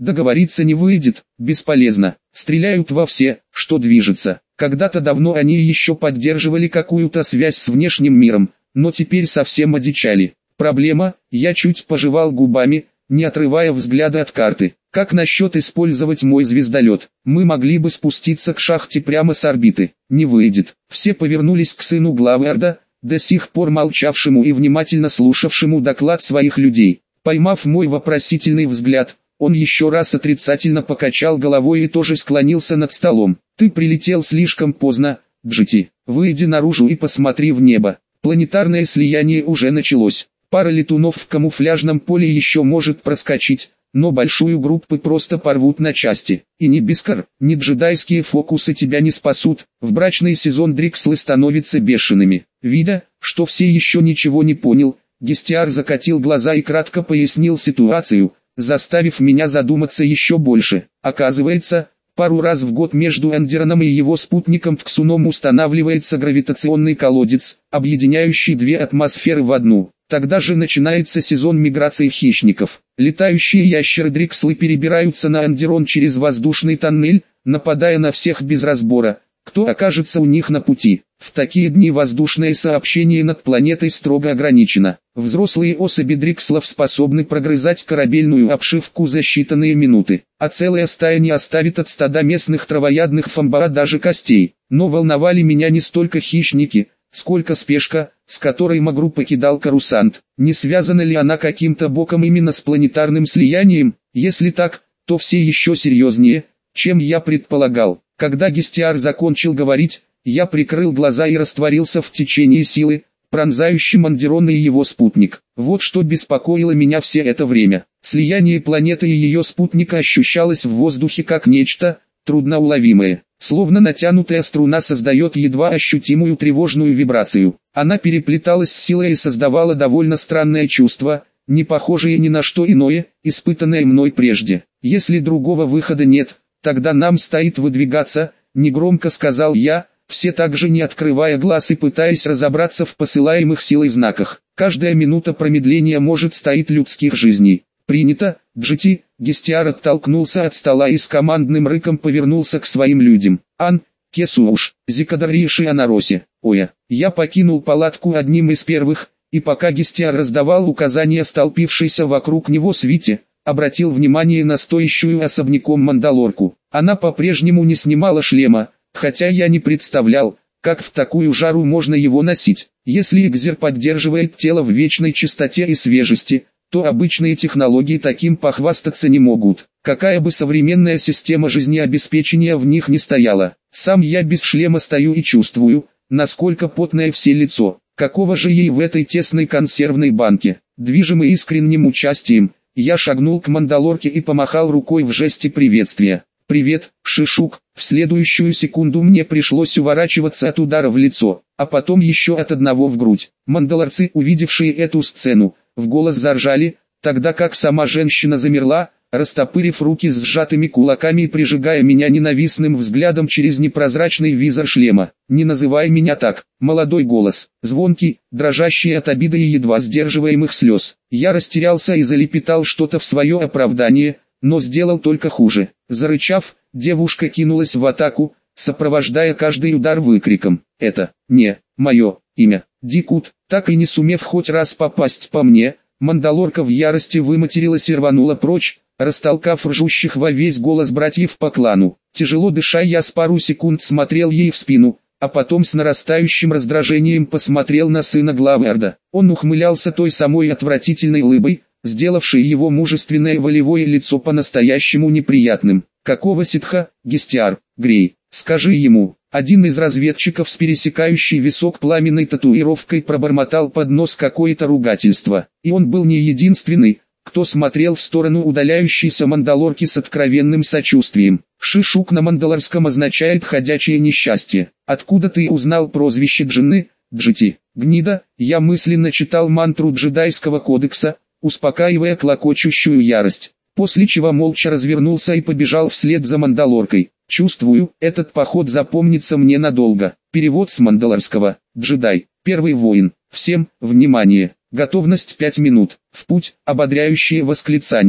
Договориться не выйдет, бесполезно. Стреляют во все, что движется. Когда-то давно они еще поддерживали какую-то связь с внешним миром, но теперь совсем одичали. Проблема, я чуть пожевал губами, не отрывая взгляда от карты. Как насчет использовать мой звездолет? Мы могли бы спуститься к шахте прямо с орбиты. Не выйдет. Все повернулись к сыну главы Орда, до сих пор молчавшему и внимательно слушавшему доклад своих людей. Поймав мой вопросительный взгляд, он еще раз отрицательно покачал головой и тоже склонился над столом. «Ты прилетел слишком поздно, Джити. Выйди наружу и посмотри в небо. Планетарное слияние уже началось. Пара летунов в камуфляжном поле еще может проскочить, но большую группу просто порвут на части. И ни Бискар, ни джедайские фокусы тебя не спасут. В брачный сезон Дрикслы становятся бешеными». Видя, что все еще ничего не понял, Гестиар закатил глаза и кратко пояснил ситуацию, заставив меня задуматься еще больше. Оказывается, пару раз в год между Эндероном и его спутником Тксуном устанавливается гравитационный колодец, объединяющий две атмосферы в одну. Тогда же начинается сезон миграции хищников. Летающие ящеры Дрикслы перебираются на Эндерон через воздушный тоннель, нападая на всех без разбора, кто окажется у них на пути. В такие дни воздушное сообщение над планетой строго ограничено. Взрослые особи Дрикслов способны прогрызать корабельную обшивку за считанные минуты, а целая стая не оставит от стада местных травоядных фамбара даже костей. Но волновали меня не столько хищники, сколько спешка, с которой Магру покидал Корусант. Не связана ли она каким-то боком именно с планетарным слиянием? Если так, то все еще серьезнее, чем я предполагал. Когда Гестиар закончил говорить, я прикрыл глаза и растворился в течение силы, пронзающим Андерон и его спутник. Вот что беспокоило меня все это время. Слияние планеты и ее спутника ощущалось в воздухе как нечто трудноуловимое. Словно натянутая струна создает едва ощутимую тревожную вибрацию. Она переплеталась с силой и создавала довольно странное чувство, не похожее ни на что иное, испытанное мной прежде. Если другого выхода нет, тогда нам стоит выдвигаться, негромко сказал я, все так же не открывая глаз и пытаясь разобраться в посылаемых силой знаках. Каждая минута промедления может стоить людских жизней. Принято, Джити. Гестиар оттолкнулся от стола и с командным рыком повернулся к своим людям. Ан, Кесуш, Зикадариши Анаросе, Оя. Я покинул палатку одним из первых, и пока Гестиар раздавал указания столпившейся вокруг него свите, обратил внимание на стоящую особняком Мандалорку. Она по-прежнему не снимала шлема, хотя я не представлял, как в такую жару можно его носить. Если Экзер поддерживает тело в вечной чистоте и свежести, то обычные технологии таким похвастаться не могут. Какая бы современная система жизнеобеспечения в них ни стояла. Сам я без шлема стою и чувствую, насколько потное все лицо. Какого же ей в этой тесной консервной банке? Движимый искренним участием, я шагнул к Мандалорке и помахал рукой в жесте приветствия. «Привет, Шишук». В следующую секунду мне пришлось уворачиваться от удара в лицо, а потом еще от одного в грудь. Мандалорцы, увидевшие эту сцену, в голос заржали, тогда как сама женщина замерла, растопырив руки с сжатыми кулаками и прижигая меня ненавистным взглядом через непрозрачный визор шлема. «Не называй меня так». Молодой голос, звонкий, дрожащий от обиды и едва сдерживаемых слез. Я растерялся и залепетал что-то в свое оправдание, но сделал только хуже. Зарычав, девушка кинулась в атаку, сопровождая каждый удар выкриком: «Это не мое имя». Дикут, так и не сумев хоть раз попасть по мне, Мандалорка в ярости выматерилась и рванула прочь, растолкав ржущих во весь голос братьев по клану. Тяжело дыша, я с пару секунд смотрел ей в спину, а потом с нарастающим раздражением посмотрел на сына главы Орда. Он ухмылялся той самой отвратительной улыбой, сделавшей его мужественное волевое лицо по-настоящему неприятным. «Какого ситха, Гестиар, Грей, скажи ему». Один из разведчиков с пересекающей висок пламенной татуировкой пробормотал под нос какое-то ругательство. И он был не единственный, кто смотрел в сторону удаляющейся Мандалорки с откровенным сочувствием. Шишук на мандалорском означает «ходячее несчастье». «Откуда ты узнал прозвище Джинны, Джити?» «Гнида». Я мысленно читал мантру джедайского кодекса, успокаивая клокочущую ярость, после чего молча развернулся и побежал вслед за Мандалоркой. Чувствую, этот поход запомнится мне надолго. Перевод с мандалорского. Джедай, первый воин. Всем, внимание, готовность 5 минут. В путь, ободряющее восклицание.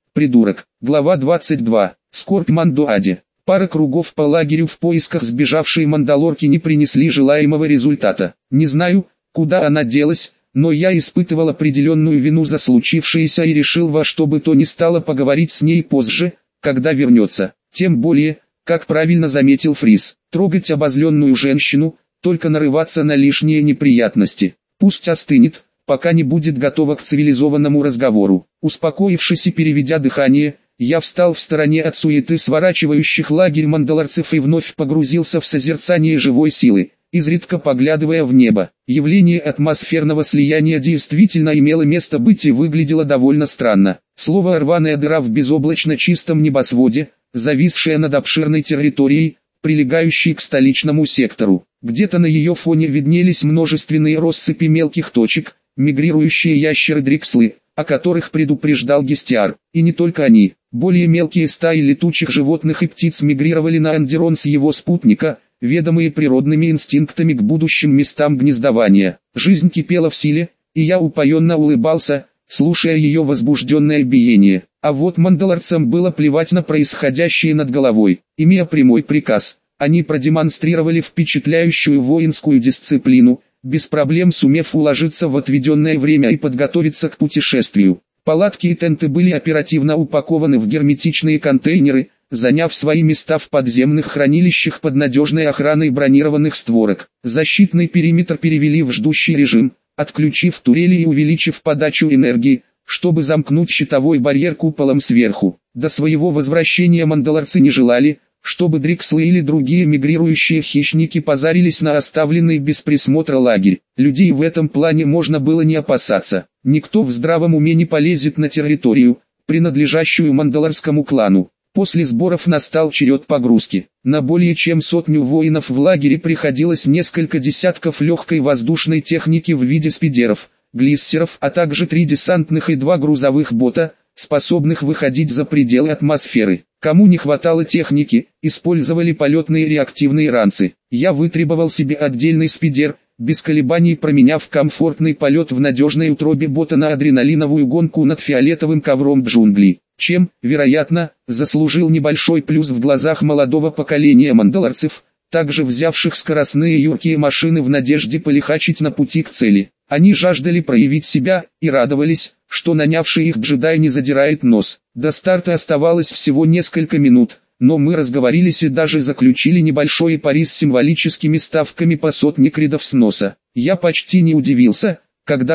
придурок. Глава 22. Скорбь Мандоаде. Пара кругов по лагерю в поисках сбежавшей мандалорки не принесли желаемого результата. Не знаю, куда она делась, но я испытывал определенную вину за случившееся и решил во что бы то ни стало поговорить с ней позже, когда вернется. Тем более, как правильно заметил Фрис, трогать обозленную женщину, только нарываться на лишние неприятности. Пусть остынет, пока не будет готова к цивилизованному разговору. Успокоившись и переведя дыхание, я встал в стороне от суеты сворачивающих лагерь мандалорцев и вновь погрузился в созерцание живой силы, изредка поглядывая в небо. Явление атмосферного слияния действительно имело место быть и выглядело довольно странно. Слово «рваная дыра» в безоблачно чистом небосводе, зависшая над обширной территорией, прилегающей к столичному сектору. Где-то на ее фоне виднелись множественные россыпи мелких точек, мигрирующие ящеры-дрикслы, о которых предупреждал Гестиар. И не только они. Более мелкие стаи летучих животных и птиц мигрировали на Андерон с его спутника, ведомые природными инстинктами к будущим местам гнездования. Жизнь кипела в силе, и я упоенно улыбался, слушая ее возбужденное биение. А вот мандалорцам было плевать на происходящее над головой. Имея прямой приказ, они продемонстрировали впечатляющую воинскую дисциплину, без проблем сумев уложиться в отведенное время и подготовиться к путешествию. Палатки и тенты были оперативно упакованы в герметичные контейнеры, заняв свои места в подземных хранилищах под надежной охраной бронированных створок. Защитный периметр перевели в ждущий режим, отключив турели и увеличив подачу энергии, чтобы замкнуть щитовой барьер куполом сверху. До своего возвращения мандалорцы не желали, чтобы дрикслы или другие мигрирующие хищники позарились на оставленный без присмотра лагерь. Людей в этом плане можно было не опасаться. Никто в здравом уме не полезет на территорию, принадлежащую мандалорскому клану. После сборов настал черед погрузки. На более чем 100 воинов в лагере приходилось несколько десятков легкой воздушной техники в виде спидеров, глиссеров, а также 3 десантных и 2 грузовых бота, способных выходить за пределы атмосферы. Кому не хватало техники, использовали полетные реактивные ранцы. Я вытребовал себе отдельный спидер, без колебаний променяв комфортный полет в надежной утробе бота на адреналиновую гонку над фиолетовым ковром джунглей, чем, вероятно, заслужил небольшой плюс в глазах молодого поколения мандалорцев, также взявших скоростные юркие машины в надежде полихачить на пути к цели. Они жаждали проявить себя и радовались, что нанявший их джедай не задирает нос. До старта оставалось всего несколько минут, но мы разговорились и даже заключили небольшой пари с символическими ставками по 100 кредов сноса. Я почти не удивился, когда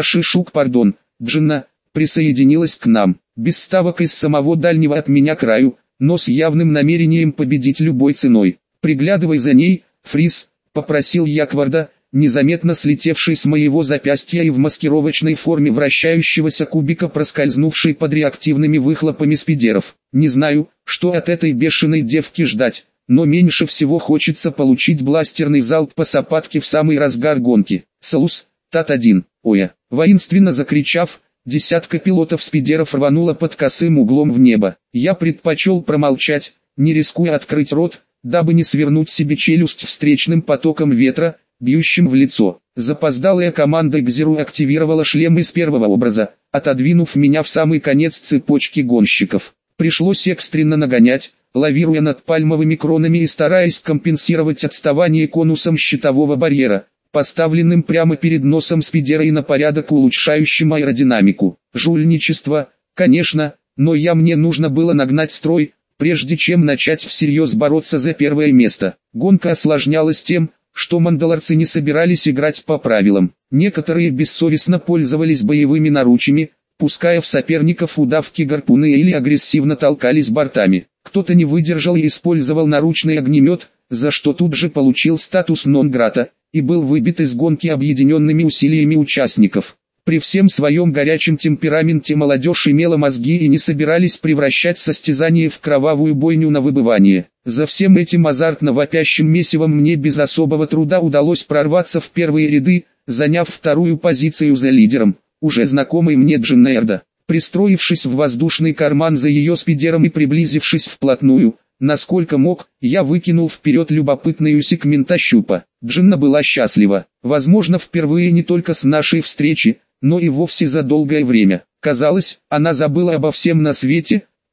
Джинна, присоединилась к нам, без ставок из самого дальнего от меня краю, но с явным намерением победить любой ценой. «Приглядывай за ней, Фрис», — попросил я Кварда, незаметно слетевший с моего запястья и в маскировочной форме вращающегося кубика проскользнувший под реактивными выхлопами спидеров. Не знаю, что от этой бешеной девки ждать, но меньше всего хочется получить бластерный залп по сапатке в самый разгар гонки. Салус, Тат-1, Оя. Воинственно закричав, десятка пилотов-спидеров рванула под косым углом в небо. Я предпочел промолчать, не рискуя открыть рот, дабы не свернуть себе челюсть встречным потоком ветра, бьющим в лицо. Запоздалая команда Гзеру активировала шлем из первого образа, отодвинув меня в самый конец цепочки гонщиков. Пришлось экстренно нагонять, лавируя над пальмовыми кронами и стараясь компенсировать отставание конусом щитового барьера, поставленным прямо перед носом спидера и на порядок улучшающим аэродинамику. Жульничество, конечно, но мне нужно было нагнать строй, прежде чем начать всерьез бороться за первое место. Гонка осложнялась тем, что мандалорцы не собирались играть по правилам. Некоторые бессовестно пользовались боевыми наручами, пуская в соперников удавки-гарпуны или агрессивно толкались бортами. Кто-то не выдержал и использовал наручный огнемет, за что тут же получил статус нон-грата, и был выбит из гонки объединенными усилиями участников. При всем своем горячем темпераменте молодежь имела мозги и не собирались превращать состязание в кровавую бойню на выбывание. За всем этим азартно вопящим месивом мне без особого труда удалось прорваться в первые ряды, заняв вторую позицию за лидером, уже знакомый мне Джиннерда. Пристроившись в воздушный карман за ее спидером и приблизившись вплотную, насколько мог, я выкинул вперед любопытный усик ментощупа. Джинна была счастлива, возможно впервые не только с нашей встречи, но и вовсе за долгое время. Казалось, она забыла обо всем на свете,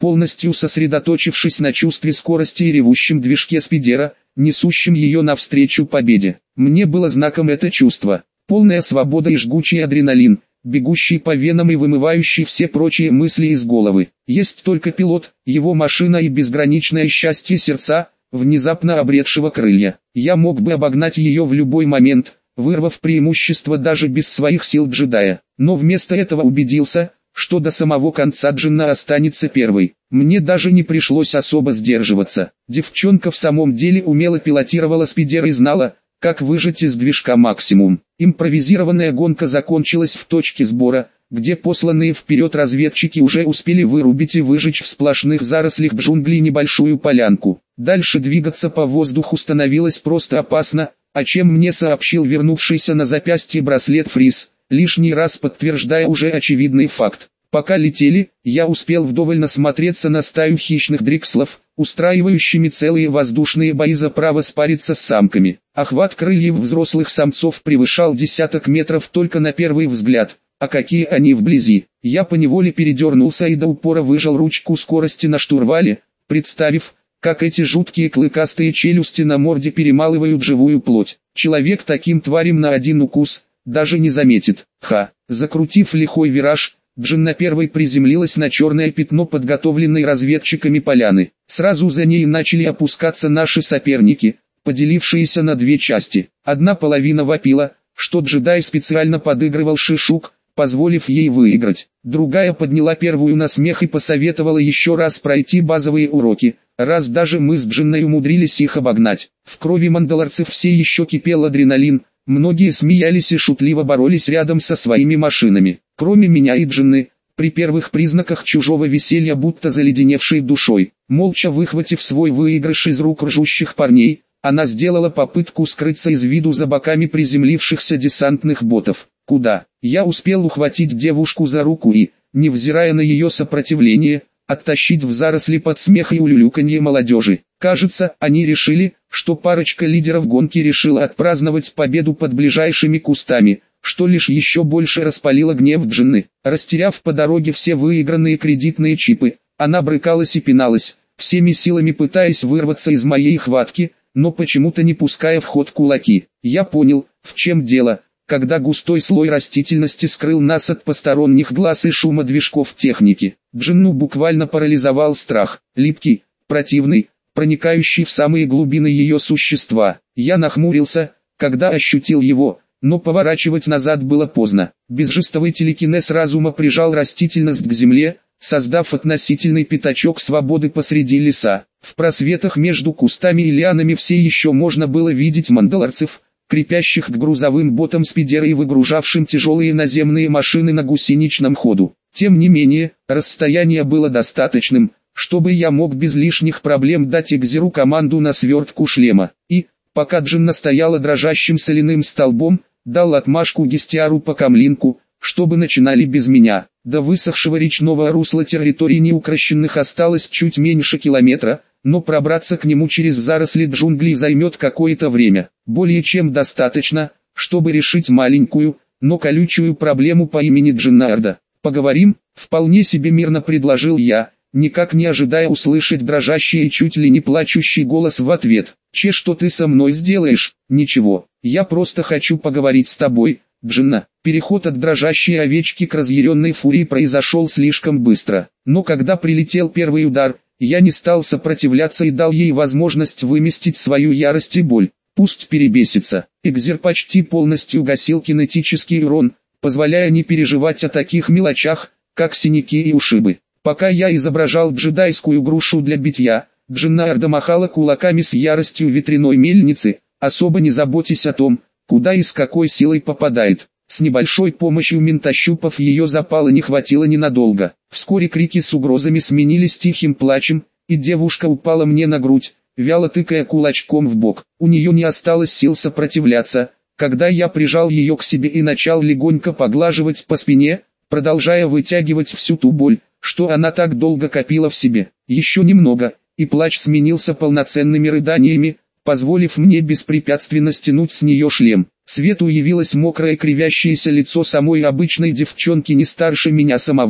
полностью сосредоточившись на чувстве скорости и ревущем движке спидера, несущем ее навстречу победе. Мне было знаком это чувство. Полная свобода и жгучий адреналин, бегущий по венам и вымывающий все прочие мысли из головы. Есть только пилот, его машина и безграничное счастье сердца, внезапно обретшего крылья. Я мог бы обогнать ее в любой момент, вырвав преимущество даже без своих сил джедая. Но вместо этого убедился, что до самого конца Джинна останется первой. Мне даже не пришлось особо сдерживаться. Девчонка в самом деле умело пилотировала спидер и знала, как выжать из движка максимум. Импровизированная гонка закончилась в точке сбора, где посланные вперед разведчики уже успели вырубить и выжечь в сплошных зарослях джунглей небольшую полянку. Дальше двигаться по воздуху становилось просто опасно, о чем мне сообщил вернувшийся на запястье браслет Фриз, лишний раз подтверждая уже очевидный факт. Пока летели, я успел вдоволь насмотреться на стаю хищных дрикслов, устраивающими целые воздушные бои за право спариться с самками. Охват крыльев взрослых самцов превышал десяток метров только на первый взгляд, а какие они вблизи. Я поневоле передернулся и до упора выжал ручку скорости на штурвале, представив, как эти жуткие клыкастые челюсти на морде перемалывают живую плоть. Человек таким тварям на один укус даже не заметит. Закрутив лихой вираж, Джинна первой приземлилась на черное пятно подготовленной разведчиками поляны. Сразу за ней начали опускаться наши соперники, поделившиеся на две части. Одна половина вопила, что джедай специально подыгрывал Шишук, позволив ей выиграть. Другая подняла первую на смех и посоветовала еще раз пройти базовые уроки, раз даже мы с Джинной умудрились их обогнать. В крови мандалорцев все еще кипел адреналин, многие смеялись и шутливо боролись рядом со своими машинами. Кроме меня и Джинны, при первых признаках чужого веселья будто заледеневшей душой, молча выхватив свой выигрыш из рук ржущих парней, она сделала попытку скрыться из виду за боками приземлившихся десантных ботов. Куда? Я успел ухватить девушку за руку и, невзирая на ее сопротивление, оттащить в заросли под смех и улюлюканье молодежи. Кажется, они решили, что парочка лидеров гонки решила отпраздновать победу под ближайшими кустами, что лишь еще больше распалило гнев Джинны. Растеряв по дороге все выигранные кредитные чипы, она брыкалась и пиналась, всеми силами пытаясь вырваться из моей хватки, но почему-то не пуская в ход кулаки. Я понял, в чем дело, когда густой слой растительности скрыл нас от посторонних глаз и шума движков техники. Джинну буквально парализовал страх, липкий, противный, проникающий в самые глубины ее существа. Я нахмурился, когда ощутил его, но поворачивать назад было поздно. Безжестовый телекинез разума прижал растительность к земле, создав относительный пятачок свободы посреди леса. В просветах между кустами и лианами все еще можно было видеть мандалорцев, крепящих к грузовым ботам спидера и выгружавшим тяжелые наземные машины на гусеничном ходу. Тем не менее, расстояние было достаточным, чтобы я мог без лишних проблем дать Экзеру команду на свертку шлема. И, пока Джинна стояла дрожащим соляным столбом, дал отмашку Гестиару по камлинку, чтобы начинали без меня. До высохшего речного русла территории неукрощенных осталось чуть меньше километра, но пробраться к нему через заросли джунглей займет какое-то время. Более чем достаточно, чтобы решить маленькую, но колючую проблему по имени Джиннарда. «Поговорим?» — вполне себе мирно предложил я, никак не ожидая услышать дрожащий и чуть ли не плачущий голос в ответ. Что ты со мной сделаешь?» «Ничего, я просто хочу поговорить с тобой, Джинна». Переход от дрожащей овечки к разъяренной фурии произошел слишком быстро. Но когда прилетел первый удар, я не стал сопротивляться и дал ей возможность выместить свою ярость и боль. Пусть перебесится. Экзер почти полностью гасил кинетический урон, позволяя не переживать о таких мелочах, как синяки и ушибы. Пока я изображал джедайскую грушу для битья, Джиннарда махала кулаками с яростью ветряной мельницы, особо не заботясь о том, куда и с какой силой попадает. С небольшой помощью ментощупов ее запала не хватило ненадолго. Вскоре крики с угрозами сменились тихим плачем, и девушка упала мне на грудь, вяло тыкая кулачком в бок. У нее не осталось сил сопротивляться, когда я прижал ее к себе и начал легонько поглаживать по спине, продолжая вытягивать всю ту боль, что она так долго копила в себе. Еще немного, и плач сменился полноценными рыданиями, позволив мне беспрепятственно стянуть с нее шлем. Свету явилось мокрое кривящееся лицо самой обычной девчонки не старше меня самого,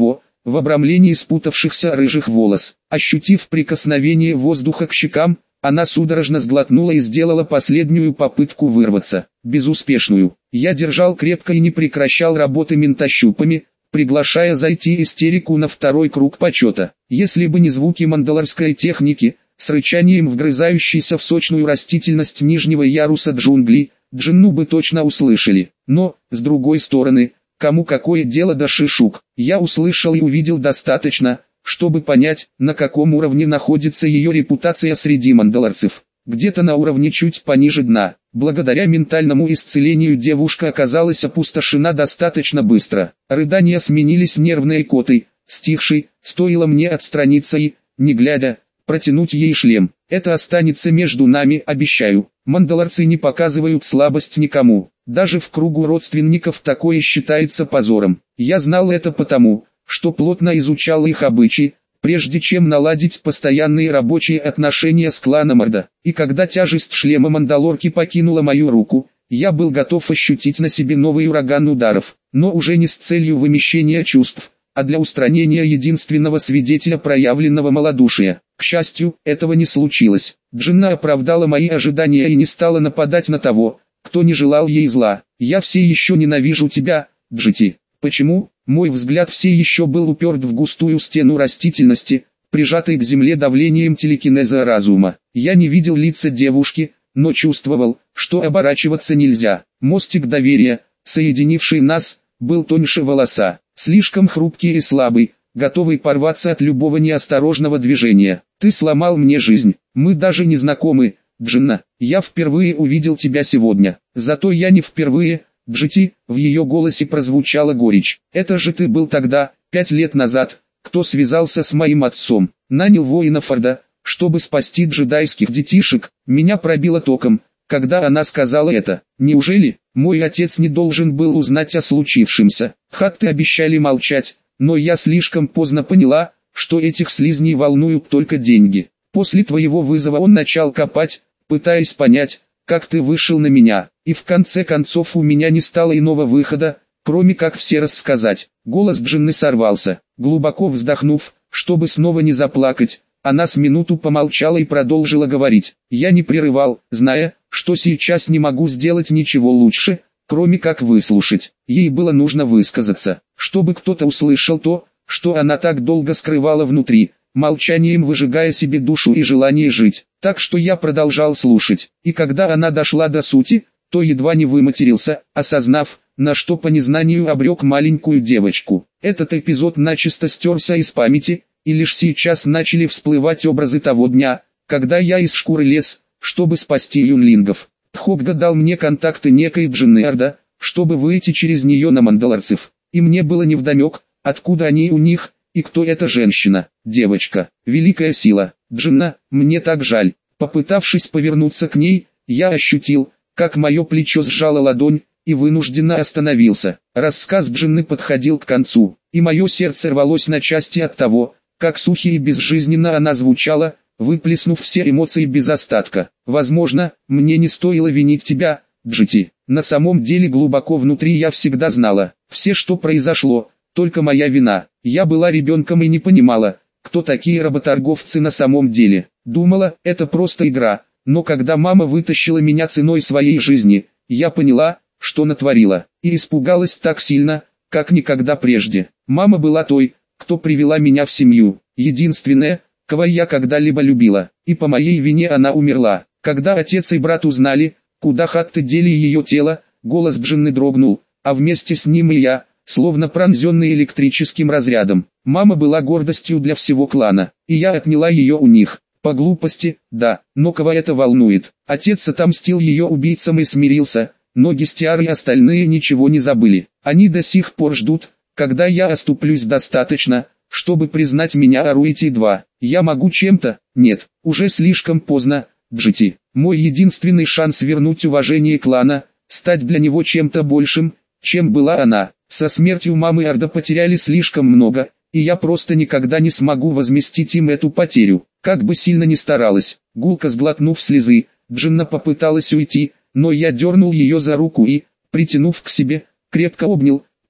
в обрамлении спутавшихся рыжих волос. Ощутив прикосновение воздуха к щекам, она судорожно сглотнула и сделала последнюю попытку вырваться, безуспешную. Я держал крепко и не прекращал работы ментощупами, приглашая зайти истерику на второй круг почета. Если бы не звуки мандалорской техники, с рычанием вгрызающейся в сочную растительность нижнего яруса джунглей, Джинну бы точно услышали. Но, с другой стороны, кому какое дело до шишук? Я услышал и увидел достаточно, чтобы понять, на каком уровне находится ее репутация среди мандалорцев. Где-то на уровне чуть пониже дна. Благодаря ментальному исцелению девушка оказалась опустошена достаточно быстро. Рыдания сменились нервной икотой, стихшей, стоило мне отстраниться и, не глядя, протянуть ей шлем. Это останется между нами, обещаю. Мандалорцы не показывают слабость никому. Даже в кругу родственников такое считается позором. Я знал это потому, что плотно изучал их обычаи, прежде чем наладить постоянные рабочие отношения с кланом Орда. И когда тяжесть шлема мандалорки покинула мою руку, я был готов ощутить на себе новый ураган ударов, но уже не с целью вымещения чувств, а для устранения единственного свидетеля проявленного малодушия. К счастью, этого не случилось. Джинна оправдала мои ожидания и не стала нападать на того, кто не желал ей зла. «Я все еще ненавижу тебя, Джити». Почему? Мой взгляд все еще был уперт в густую стену растительности, прижатой к земле давлением телекинеза разума. Я не видел лица девушки, но чувствовал, что оборачиваться нельзя. Мостик доверия, соединивший нас, был тоньше волоса, слишком хрупкий и слабый, готовый порваться от любого неосторожного движения. Ты сломал мне жизнь. Мы даже не знакомы, Джинна. Я впервые увидел тебя сегодня. Зато я не впервые, Джити. В ее голосе прозвучала горечь. Это же ты был тогда, 5 лет назад, кто связался с моим отцом, нанял воинов Орда, чтобы спасти джедайских детишек. Меня пробило током, когда она сказала это. Неужели мой отец не должен был узнать о случившемся? Хатты обещали молчать, но я слишком поздно поняла, что этих слизней волнуют только деньги. После твоего вызова он начал копать, пытаясь понять, как ты вышел на меня, и в конце концов у меня не стало иного выхода, кроме как все рассказать. Голос Джинны сорвался. Глубоко вздохнув, чтобы снова не заплакать, она с минуту помолчала и продолжила говорить. Я не прерывал, зная, что сейчас не могу сделать ничего лучше, кроме как выслушать. Ей было нужно высказаться, чтобы кто-то услышал то, что она так долго скрывала внутри, молчанием выжигая себе душу и желание жить. Так что я продолжал слушать, и когда она дошла до сути, то едва не выматерился, осознав, на что по незнанию обрек маленькую девочку. Этот эпизод начисто стерся из памяти, и лишь сейчас начали всплывать образы того дня, когда я из шкуры лез, чтобы спасти юнлингов. Тхогга дал мне контакты некой Джинны Орда, чтобы выйти через нее на мандалорцев, и мне было невдомек, откуда они у них, и кто эта женщина, девочка, великая сила. Джинна, мне так жаль. Попытавшись повернуться к ней, я ощутил, как мое плечо сжала ладонь, и вынужденно остановился. Рассказ Джинны подходил к концу, и мое сердце рвалось на части от того, как сухо и безжизненно она звучала, выплеснув все эмоции без остатка. Возможно, мне не стоило винить тебя, Джити. На самом деле глубоко внутри я всегда знала, все что произошло, только моя вина. Я была ребенком и не понимала, кто такие работорговцы на самом деле. Думала, это просто игра, но когда мама вытащила меня ценой своей жизни, я поняла, что натворила, и испугалась так сильно, как никогда прежде. Мама была той, кто привела меня в семью, единственная, кого я когда-либо любила, и по моей вине она умерла. Когда отец и брат узнали, куда хатты дели ее тело, голос Джинны дрогнул, а вместе с ним и я, словно пронзенный электрическим разрядом. Мама была гордостью для всего клана, и я отняла ее у них. По глупости, да, но кого это волнует? Отец отомстил ее убийцам и смирился, но Гестиар и остальные ничего не забыли. Они до сих пор ждут, когда я оступлюсь достаточно, чтобы признать меня Аруити-2. Я могу чем-то? Нет, уже слишком поздно, Джити. Мой единственный шанс вернуть уважение клана, стать для него чем-то большим, чем была она. Со смертью мамы Орда потеряли слишком много, и я просто никогда не смогу возместить им эту потерю. Как бы сильно ни старалась, гулко сглотнув слезы, Джинна попыталась уйти, но я дернул ее за руку и, притянув к себе, крепко обнял,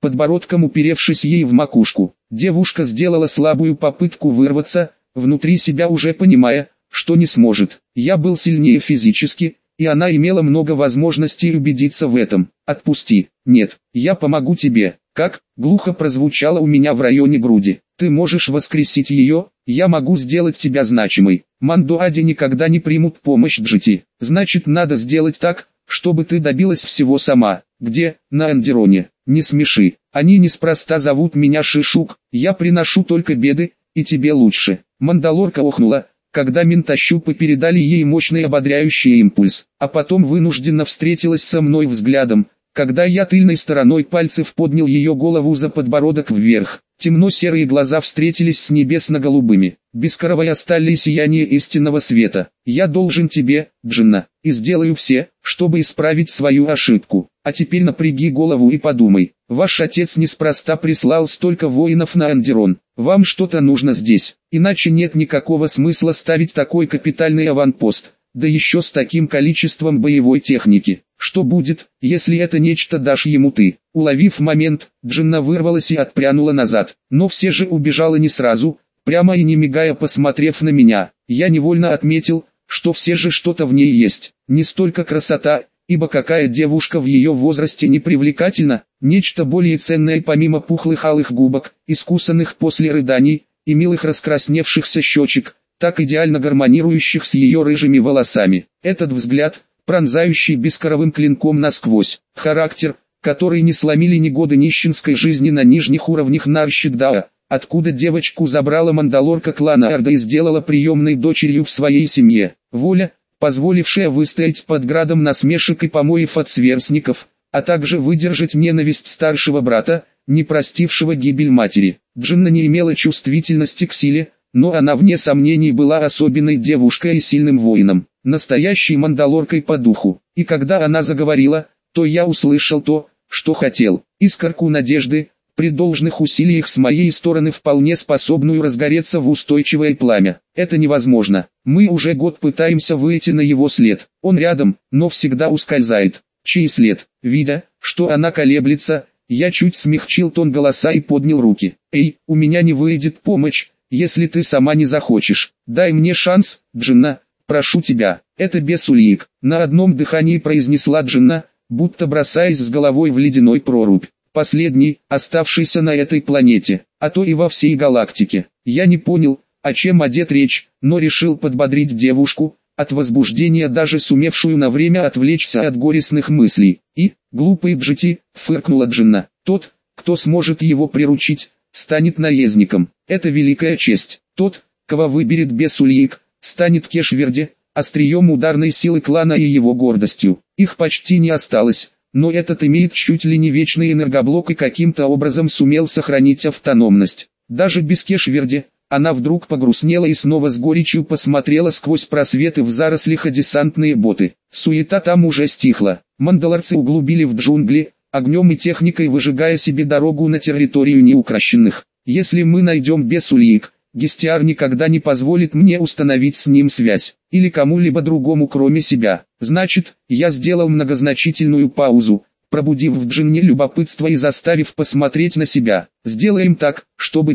подбородком уперевшись ей в макушку. Девушка сделала слабую попытку вырваться, внутри себя уже понимая, что не сможет. Я был сильнее физически, и она имела много возможностей убедиться в этом. «Отпусти». «Нет, я помогу тебе». «Как?» — глухо прозвучало у меня в районе груди. «Ты можешь воскресить ее, я могу сделать тебя значимой. Мандуади никогда не примут помощь Джити. Значит, надо сделать так, чтобы ты добилась всего сама». «Где?» «На Андероне». «Не смеши. Они неспроста зовут меня Шишук, я приношу только беды, и тебе лучше». Мандалорка охнула, когда ментощупы передали ей мощный ободряющий импульс, а потом вынужденно встретилась со мной взглядом, когда я тыльной стороной пальцев поднял ее голову за подбородок вверх. Темно-серые глаза встретились с небесно-голубыми, бескоровая сталь и сияние истинного света. «Я должен тебе, Джинна, и сделаю все, чтобы исправить свою ошибку. А теперь напряги голову и подумай. Ваш отец неспроста прислал столько воинов на Андерон. Вам что-то нужно здесь, иначе нет никакого смысла ставить такой капитальный аванпост, да еще с таким количеством боевой техники. Что будет, если это нечто дашь ему ты?» Уловив момент, Джинна вырвалась и отпрянула назад, но все же убежала не сразу, прямо и не мигая посмотрев на меня. Я невольно отметил, что все же что-то в ней есть, не столько красота, ибо какая девушка в ее возрасте не привлекательна, нечто более ценное помимо пухлых алых губок, искусанных после рыданий, и милых раскрасневшихся щечек, так идеально гармонирующих с ее рыжими волосами. Этот взгляд, пронзающий бескоровым клинком насквозь, характер, который не сломили ни годы нищенской жизни на нижних уровнях Нарщик-Даа, откуда девочку забрала мандалорка клана Орда и сделала приемной дочерью в своей семье. Воля, позволившая выстоять под градом насмешек и помоев от сверстников, а также выдержать ненависть старшего брата, не простившего гибель матери. Джинна не имела чувствительности к силе, но она вне сомнений была особенной девушкой и сильным воином, настоящей мандалоркой по духу. И когда она заговорила, то я услышал то, что хотел, искорку надежды, при должных усилиях с моей стороны вполне способную разгореться в устойчивое пламя. Это невозможно. Мы уже год пытаемся выйти на его след. Он рядом, но всегда ускользает. Чей след? Видя, что она колеблется, я чуть смягчил тон голоса и поднял руки. «Эй, у меня не выйдет помощь, если ты сама не захочешь. Дай мне шанс, Джинна, прошу тебя». «Это без улик», — на одном дыхании произнесла Джинна, будто бросаясь с головой в ледяной прорубь. Последний, оставшийся на этой планете, а то и во всей галактике. Я не понял, о чем идет речь, но решил подбодрить девушку, от возбуждения даже сумевшую на время отвлечься от горестных мыслей. «И, глупый Джити», — фыркнула Джинна, — «тот, кто сможет его приручить, станет наездником. Это великая честь. Тот, кого выберет Бесульик, станет Кешверди, острием ударной силы клана и его гордостью. Их почти не осталось, но этот имеет чуть ли не вечный энергоблок и каким-то образом сумел сохранить автономность. Даже без Кешверди». Она вдруг погрустнела и снова с горечью посмотрела сквозь просветы в зарослях десантные боты. Суета там уже стихла. Мандалорцы углубили в джунгли, огнем и техникой выжигая себе дорогу на территорию неукрощенных. Если мы найдем Бесульик, Гестиар никогда не позволит мне установить с ним связь, или кому-либо другому кроме себя. Значит, я сделал многозначительную паузу, пробудив в Джинне любопытство и заставив посмотреть на себя. Сделаем так, чтобы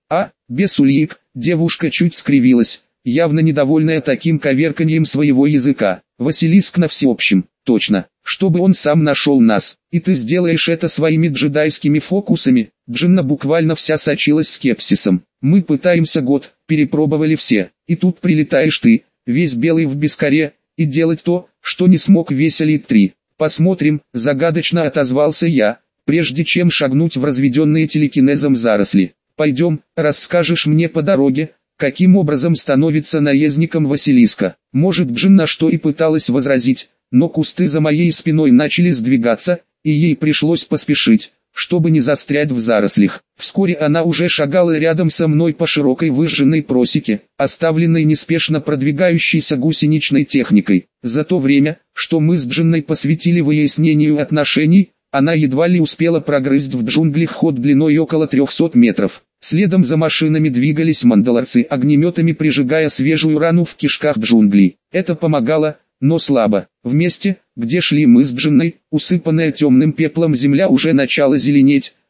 Бесульик, девушка чуть скривилась, явно недовольная таким коверканьем своего языка. Василиск на всеобщем, точно, чтобы он сам нашел нас, и ты сделаешь это своими джедайскими фокусами. Джинна буквально вся сочилась скепсисом. Мы пытаемся год, перепробовали все, и тут прилетаешь ты, весь белый в бескоре, и делать то, что не смог весь Элит-3. Посмотрим, загадочно отозвался я, прежде чем шагнуть в разведенные телекинезом заросли. Пойдем, расскажешь мне по дороге, каким образом становится наездником Василиска. Может, Джинна что и пыталась возразить, но кусты за моей спиной начали сдвигаться, и ей пришлось поспешить, чтобы не застрять в зарослях. Вскоре она уже шагала рядом со мной по широкой выжженной просеке, оставленной неспешно продвигающейся гусеничной техникой. За то время, что мы с Джинной посвятили выяснению отношений, она едва ли успела прогрызть в джунглях ход длиной около 300 метров. Следом за машинами двигались мандалорцы, огнеметами прижигая свежую рану в кишках джунглей. Это помогало, но слабо. В месте, где шли мы с Джинной, усыпанная темным пеплом земля уже начала зеленеть,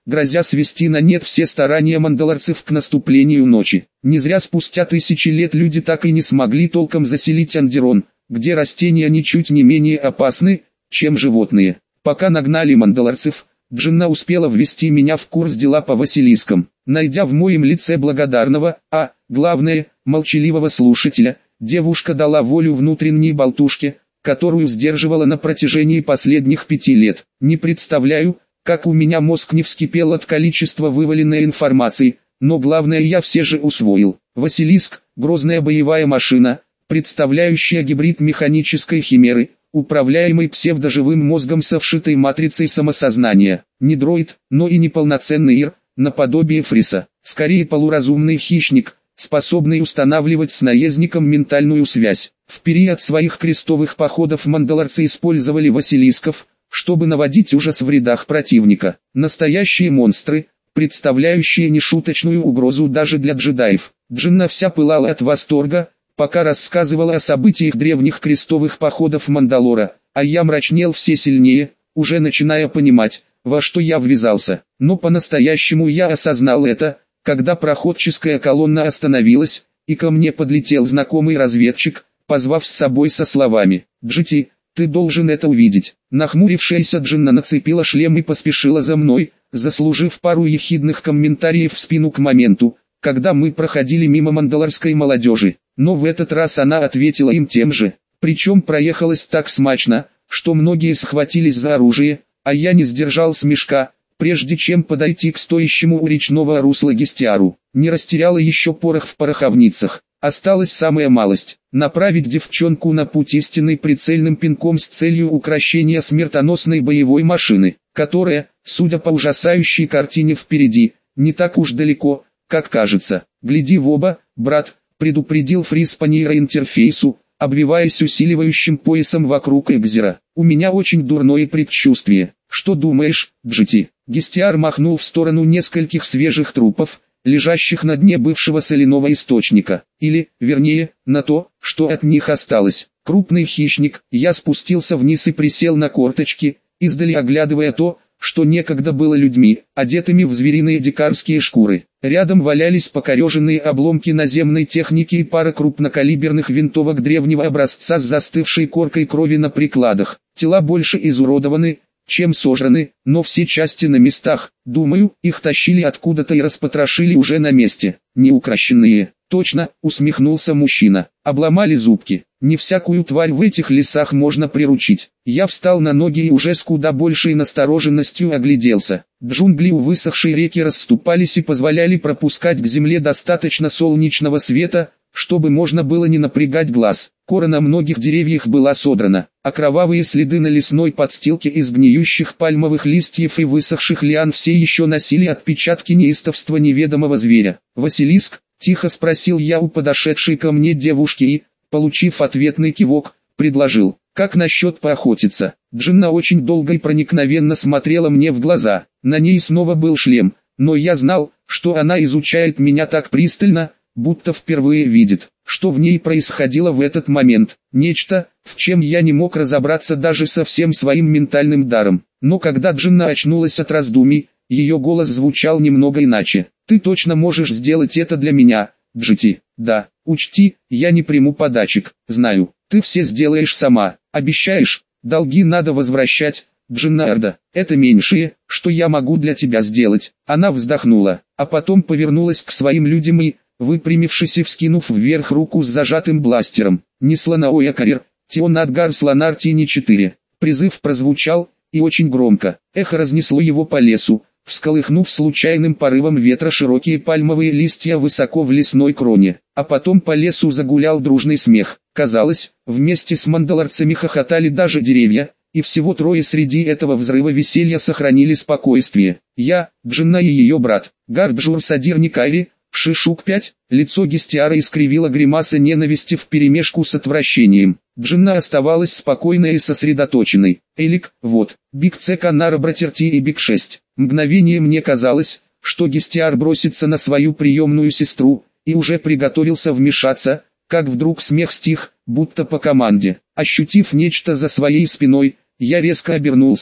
грозя свести на нет все старания мандалорцев к наступлению ночи. Не зря спустя тысячи лет люди так и не смогли толком заселить Андерон, где растения ничуть не менее опасны, чем животные. Пока нагнали мандалорцев, Джинна успела ввести меня в курс дела по Василискам. Найдя в моем лице благодарного, а, главное, молчаливого слушателя, девушка дала волю внутренней болтушке, которую сдерживала на протяжении последних 5 лет. Не представляю, как у меня мозг не вскипел от количества вываленной информации, но главное я все же усвоил. Василиск – грозная боевая машина, представляющая гибрид механической химеры, управляемый псевдоживым мозгом со вшитой матрицей самосознания. Не дроид, но и не полноценный ир, наподобие Фриса. Скорее полуразумный хищник, способный устанавливать с наездником ментальную связь. В период своих крестовых походов мандалорцы использовали василисков, чтобы наводить ужас в рядах противника. Настоящие монстры, представляющие нешуточную угрозу даже для джедаев. Джинна вся пылала от восторга, пока рассказывала о событиях древних крестовых походов Мандалора, а я мрачнел все сильнее, уже начиная понимать, во что я ввязался. Но по-настоящему я осознал это, когда проходческая колонна остановилась, и ко мне подлетел знакомый разведчик, позвав с собой со словами: «Джити, ты должен это увидеть». Нахмурившаяся Джинна нацепила шлем и поспешила за мной, заслужив пару ехидных комментариев в спину к моменту, когда мы проходили мимо мандалорской молодежи. Но в этот раз она ответила им тем же, причем проехалась так смачно, что многие схватились за оружие, а я не сдержал смешка, прежде чем подойти к стоящему у речного русла Гестиару. Не растеряла еще порох в пороховницах. Осталась самая малость – направить девчонку на путь истинный прицельным пинком с целью укрощения смертоносной боевой машины, которая, судя по ужасающей картине впереди, не так уж далеко, как кажется. «Гляди в оба, брат», — предупредил Фрис по нейроинтерфейсу, обвиваясь усиливающим поясом вокруг Экзера. «У меня очень дурное предчувствие». «Что думаешь, Джити?» Гестиар махнул в сторону нескольких свежих трупов, лежащих на дне бывшего соляного источника. Или, вернее, на то, что от них осталось. Крупный хищник. Я спустился вниз и присел на корточки, издали оглядывая то, что некогда было людьми, одетыми в звериные дикарские шкуры. Рядом валялись покореженные обломки наземной техники и пара крупнокалиберных винтовок древнего образца с застывшей коркой крови на прикладах. Тела больше изуродованы, чем сожраны, но все части на местах. Думаю, их тащили откуда-то и распотрошили уже на месте. Неукрощенные. Точно, усмехнулся мужчина. Обломали зубки. Не всякую тварь в этих лесах можно приручить. Я встал на ноги и уже с куда большей настороженностью огляделся. Джунгли у высохшей реки расступались и позволяли пропускать к земле достаточно солнечного света, чтобы можно было не напрягать глаз. Кора на многих деревьях была содрана, а кровавые следы на лесной подстилке из гниющих пальмовых листьев и высохших лиан все еще носили отпечатки неистовства неведомого зверя. «Василиск?» — тихо спросил я у подошедшей ко мне девушки и, получив ответный кивок, предложил: «Как насчет поохотиться?» Джинна очень долго и проникновенно смотрела мне в глаза. На ней снова был шлем, но я знал, что она изучает меня так пристально, будто впервые видит. Что в ней происходило в этот момент? Нечто, в чем я не мог разобраться даже со всем своим ментальным даром. Но когда Джинна очнулась от раздумий, ее голос звучал немного иначе. «Ты точно можешь сделать это для меня, Джити?» «Да, учти, я не приму подачек. Знаю, ты все сделаешь сама. Обещаешь? Долги надо возвращать, Джиннарда. Это меньшее, что я могу для тебя сделать». Она вздохнула, а потом повернулась к своим людям и, выпрямившись и вскинув вверх руку с зажатым бластером: «Не слоновой акарир, Тион Адгар Слонар Тини 4. Призыв прозвучал, и очень громко. Эхо разнесло его по лесу, всколыхнув случайным порывом ветра широкие пальмовые листья высоко в лесной кроне. А потом по лесу загулял дружный смех. Казалось, вместе с мандалорцами хохотали даже деревья, и всего трое среди этого взрыва веселья сохранили спокойствие. Я, Джинна и ее брат, Гарджур Садир Никайри, Шишук 5, лицо Гестиара искривило гримаса ненависти вперемешку с отвращением. Джинна оставалась спокойной и сосредоточенной. Элик, вот, Биг Ц Канара Братерти и Биг 6. Мгновение мне казалось, что Гестиар бросится на свою приемную сестру, и уже приготовился вмешаться, как вдруг смех стих, будто по команде. Ощутив нечто за своей спиной, я резко обернулся,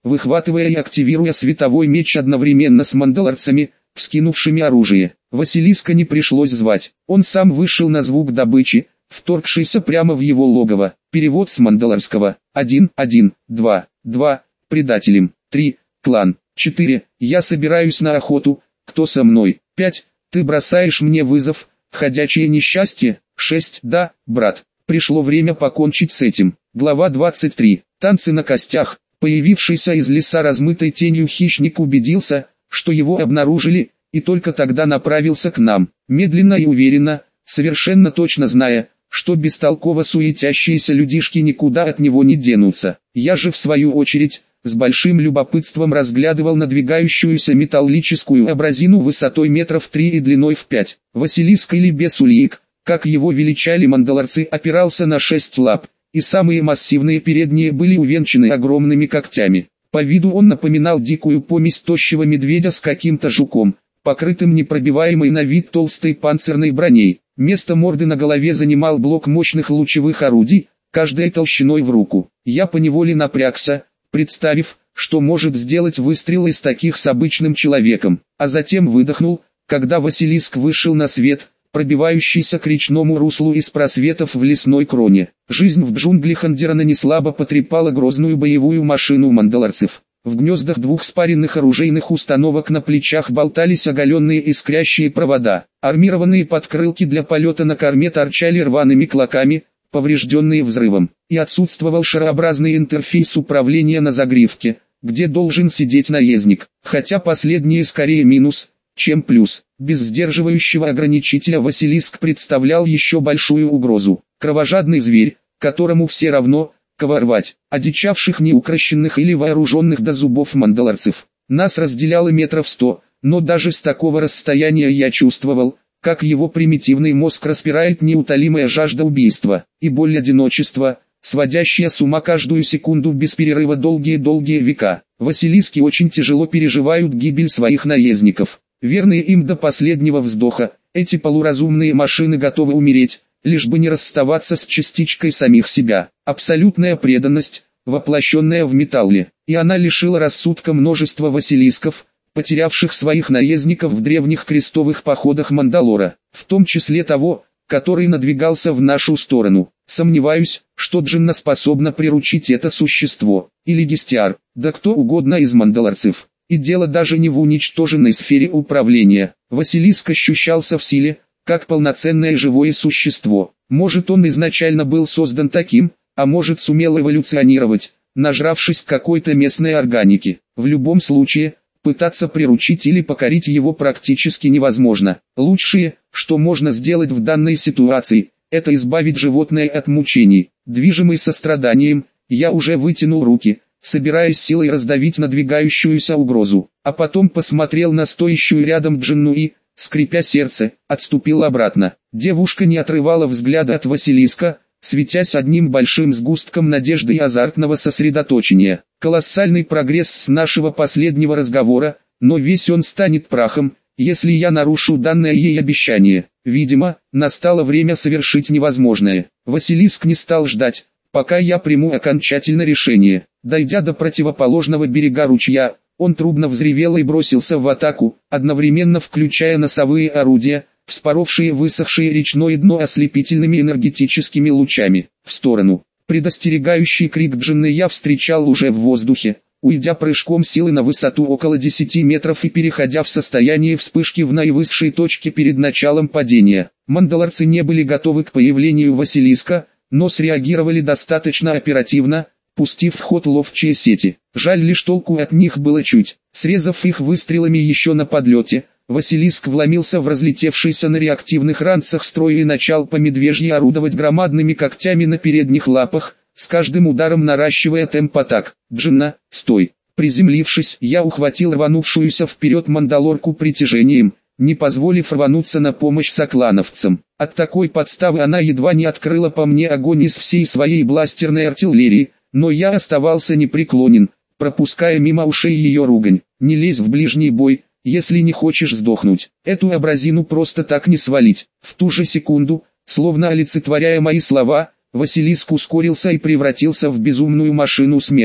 выхватывая и активируя световой меч одновременно с мандалорцами, вскинувшими оружие. Василиска не пришлось звать, он сам вышел на звук добычи, вторгшийся прямо в его логово. Перевод с мандалорского. 1, 1, 2, 2, предателем. 3, клан. 4, я собираюсь на охоту, кто со мной? 5, ты бросаешь мне вызов, ходячее несчастье? 6, да, брат. Пришло время покончить с этим. Глава 23. Танцы на костях. Появившийся из леса размытой тенью хищник убедился, что его обнаружили, и только тогда направился к нам, медленно и уверенно, совершенно точно зная, что бестолково суетящиеся людишки никуда от него не денутся. Я же в свою очередь, с большим любопытством разглядывал надвигающуюся металлическую абразину высотой метров 3 и длиной в 5. Василиск или бесульик, как его величали мандалорцы, опирался на 6 лап, и самые массивные передние были увенчаны огромными когтями. По виду он напоминал дикую помесь тощего медведя с каким-то жуком, покрытым непробиваемой на вид толстой панцирной броней. Место морды на голове занимал блок мощных лучевых орудий, каждая толщиной в руку. Я поневоле напрягся, представив, что может сделать выстрел из таких с обычным человеком, а затем выдохнул, когда Василиск вышел на свет, пробивающийся к речному руслу из просветов в лесной кроне. Жизнь в джунглях Андерана неслабо потрепала грозную боевую машину мандалорцев. В гнездах двух спаренных оружейных установок на плечах болтались оголенные искрящие провода. Армированные подкрылки для полета на корме торчали рваными клоками, поврежденные взрывом. И отсутствовал шарообразный интерфейс управления на загривке, где должен сидеть наездник. Хотя последнее скорее минус, чем плюс. Без сдерживающего ограничителя Василиск представлял еще большую угрозу. Кровожадный зверь, которому все равно, кого рвать, одичавших неукрощенных или вооруженных до зубов мандалорцев. Нас разделяло метров 100, но даже с такого расстояния я чувствовал, как его примитивный мозг распирает неутолимая жажда убийства, и боль одиночества, сводящая с ума каждую секунду без перерыва долгие-долгие века. Василиски очень тяжело переживают гибель своих наездников. Верные им до последнего вздоха, эти полуразумные машины готовы умереть, лишь бы не расставаться с частичкой самих себя. Абсолютная преданность, воплощенная в металле, и она лишила рассудка множество василисков, потерявших своих наездников в древних крестовых походах Мандалора, в том числе того, который надвигался в нашу сторону. Сомневаюсь, что Джинна способна приручить это существо, или Гестиар, да кто угодно из мандалорцев. И дело даже не в уничтоженной сфере управления. Василиск ощущался в силе, как полноценное живое существо. Может, он изначально был создан таким, а может, сумел эволюционировать, нажравшись какой-то местной органики. В любом случае, пытаться приручить или покорить его практически невозможно. Лучшее, что можно сделать в данной ситуации, это избавить животное от мучений. Движимый состраданием, я уже вытянул руки, собираясь силой раздавить надвигающуюся угрозу, а потом посмотрел на стоящую рядом Джинну и, скрипя сердце, отступил обратно. Девушка не отрывала взгляда от Василиска, светясь одним большим сгустком надежды и азартного сосредоточения. Колоссальный прогресс с нашего последнего разговора, но весь он станет прахом, если я нарушу данное ей обещание. Видимо, настало время совершить невозможное. Василиск не стал ждать, пока я приму окончательное решение. Дойдя до противоположного берега ручья, он трубно взревел и бросился в атаку, одновременно включая носовые орудия, вспоровшие высохшее речное дно ослепительными энергетическими лучами. В сторону. Предостерегающий крик Джинны я встречал уже в воздухе, уйдя прыжком силы на высоту около 10 метров и переходя в состояние вспышки в наивысшей точке перед началом падения. Мандалорцы не были готовы к появлению Василиска, но среагировали достаточно оперативно, пустив в ход ловчие сети. Жаль лишь толку от них было чуть. Срезав их выстрелами еще на подлете, Василиск вломился в разлетевшийся на реактивных ранцах строй и начал по медвежьи орудовать громадными когтями на передних лапах, с каждым ударом наращивая темп атак. «Джинна, стой!» Приземлившись, я ухватил рванувшуюся вперед мандалорку притяжением, не позволив рвануться на помощь соклановцам. От такой подставы она едва не открыла по мне огонь из всей своей бластерной артиллерии, но я оставался непреклонен, пропуская мимо ушей ее ругань. «Не лезь в ближний бой, если не хочешь сдохнуть. Эту абразину просто так не свалить». В ту же секунду, словно олицетворяя мои слова, Василиск ускорился и превратился в безумную машину смерти.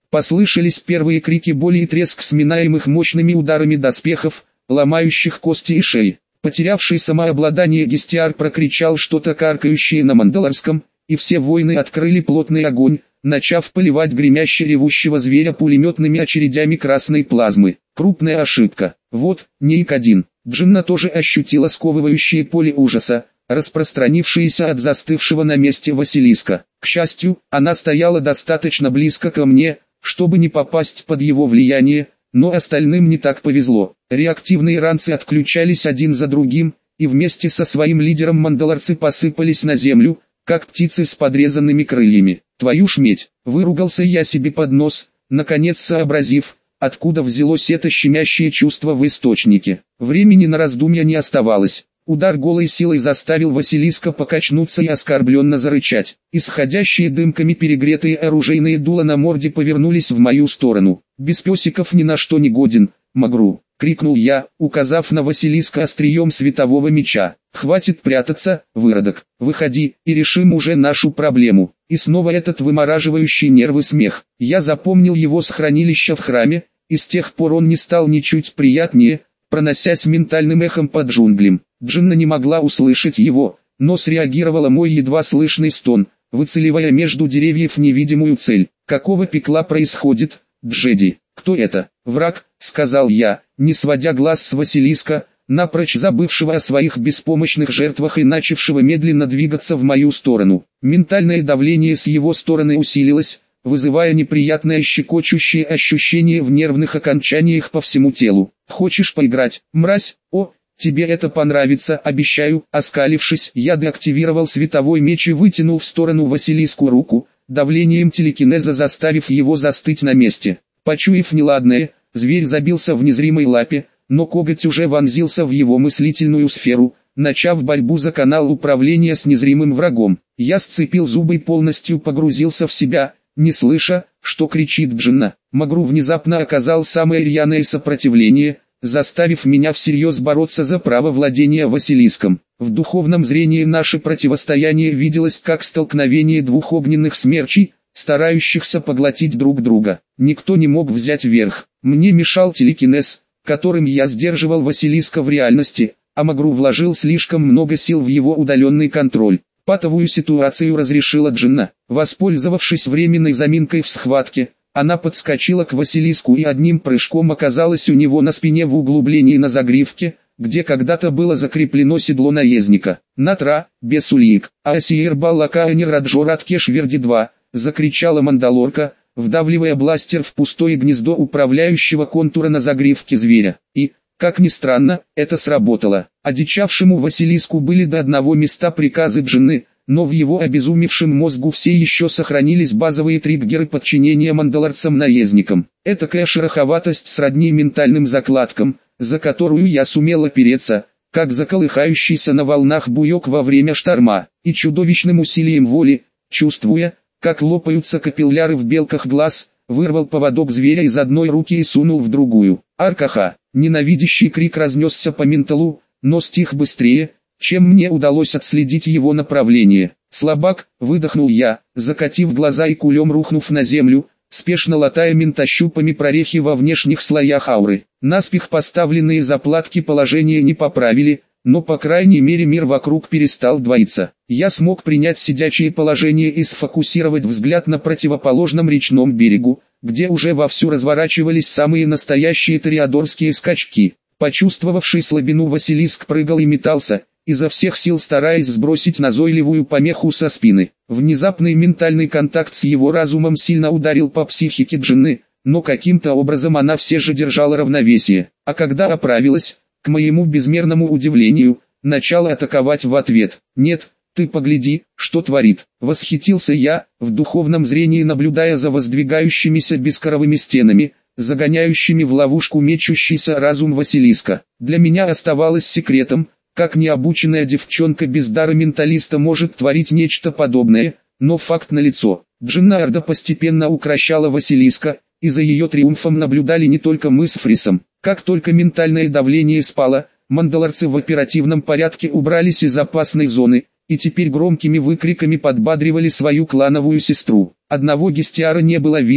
Послышались первые крики боли и треск сминаемых мощными ударами доспехов, ломающих кости и шеи. Потерявший самообладание Гестиар прокричал что-то каркающее на мандалорском, и все воины открыли плотный огонь, начав поливать гремяще ревущего зверя пулеметными очередями красной плазмы. Крупная ошибка. Вот, Нейк-1. Джинна тоже ощутила сковывающее поле ужаса, распространившееся от застывшего на месте Василиска. К счастью, она стояла достаточно близко ко мне, чтобы не попасть под его влияние, но остальным не так повезло. Реактивные ранцы отключались один за другим, и вместе со своим лидером мандалорцы посыпались на землю, как птицы с подрезанными крыльями. «Твою ж медь!» — выругался я себе под нос, наконец сообразив, откуда взялось это щемящее чувство в источнике. Времени на раздумья не оставалось. Удар голой силой заставил Василиска покачнуться и оскорбленно зарычать. Исходящие дымками перегретые оружейные дула на морде повернулись в мою сторону. «Без песиков ни на что не годен, Магру!» — крикнул я, указав на Василиска острием светового меча. «Хватит прятаться, выродок, выходи и решим уже нашу проблему». И снова этот вымораживающий нервы смех. Я запомнил его с хранилища в храме, и с тех пор он не стал ничуть приятнее, проносясь ментальным эхом под джунглем. Джинна не могла услышать его, но среагировала мой едва слышный стон, выцеливая между деревьев невидимую цель. «Какого пекла происходит, Джеди? Кто это?» «Враг», — сказал я, не сводя глаз с Василиска, напрочь забывшего о своих беспомощных жертвах и начавшего медленно двигаться в мою сторону. Ментальное давление с его стороны усилилось, вызывая неприятное щекочущее ощущение в нервных окончаниях по всему телу. «Хочешь поиграть, мразь? О, тебе это понравится, обещаю». Оскалившись, я деактивировал световой меч и вытянул в сторону Василиску руку, давлением телекинеза заставив его застыть на месте. Почуяв неладное, зверь забился в незримой лапе, но коготь уже вонзился в его мыслительную сферу, начав борьбу за канал управления с незримым врагом. Я сцепил зубы и полностью погрузился в себя, не слыша, что кричит Джинна. Магру внезапно оказал самое рьяное сопротивление, заставив меня всерьез бороться за право владения Василиском. В духовном зрении наше противостояние виделось как столкновение двух огненных смерчей, старающихся поглотить друг друга. Никто не мог взять верх. Мне мешал телекинез, которым я сдерживал Василиска в реальности, а Магру вложил слишком много сил в его удаленный контроль. Патовую ситуацию разрешила Джинна. Воспользовавшись временной заминкой в схватке, она подскочила к Василиску и одним прыжком оказалась у него на спине в углублении на загривке, где когда-то было закреплено седло наездника. «Натра, без улик, Асиер Баллакаани Раджорат Кешверди 2», закричала Мандалорка, вдавливая бластер в пустое гнездо управляющего контура на загривке зверя. И, как ни странно, это сработало. Одичавшему Василиску были до одного места приказы Джинны, но в его обезумевшем мозгу все еще сохранились базовые триггеры подчинения мандалорцам-наездникам. Этакая шероховатость сродни ментальным закладкам, за которую я сумел опереться, как заколыхающийся на волнах буек во время шторма, и чудовищным усилием воли, чувствуя, как лопаются капилляры в белках глаз, вырвал поводок зверя из одной руки и сунул в другую. Аркаха! Ненавидящий крик разнесся по менталу, но стих быстрее, чем мне удалось отследить его направление. «Слабак!» — выдохнул я, закатив глаза и кулем рухнув на землю, спешно латая ментощупами прорехи во внешних слоях ауры. Наспех поставленные заплатки положения не поправили, но по крайней мере мир вокруг перестал двоиться. Я смог принять сидячее положение и сфокусировать взгляд на противоположном речном берегу, где уже вовсю разворачивались самые настоящие тореадорские скачки. Почувствовавший слабину Василиск прыгал и метался, изо всех сил стараясь сбросить назойливую помеху со спины. Внезапный ментальный контакт с его разумом сильно ударил по психике Джинны, но каким-то образом она все же держала равновесие, а когда оправилась, к моему безмерному удивлению, начала атаковать в ответ. «Нет, ты погляди, что творит!» Восхитился я, в духовном зрении наблюдая за воздвигающимися бескоровыми стенами, загоняющими в ловушку мечущийся разум Василиска. Для меня оставалось секретом, как необученная девчонка без дара менталиста может творить нечто подобное, но факт налицо. Джиннарда постепенно укрощала Василиска, и за ее триумфом наблюдали не только мы с Фрисом. Как только ментальное давление спало, мандалорцы в оперативном порядке убрались из опасной зоны, и теперь громкими выкриками подбадривали свою клановую сестру. Одного Гестиара не было видно,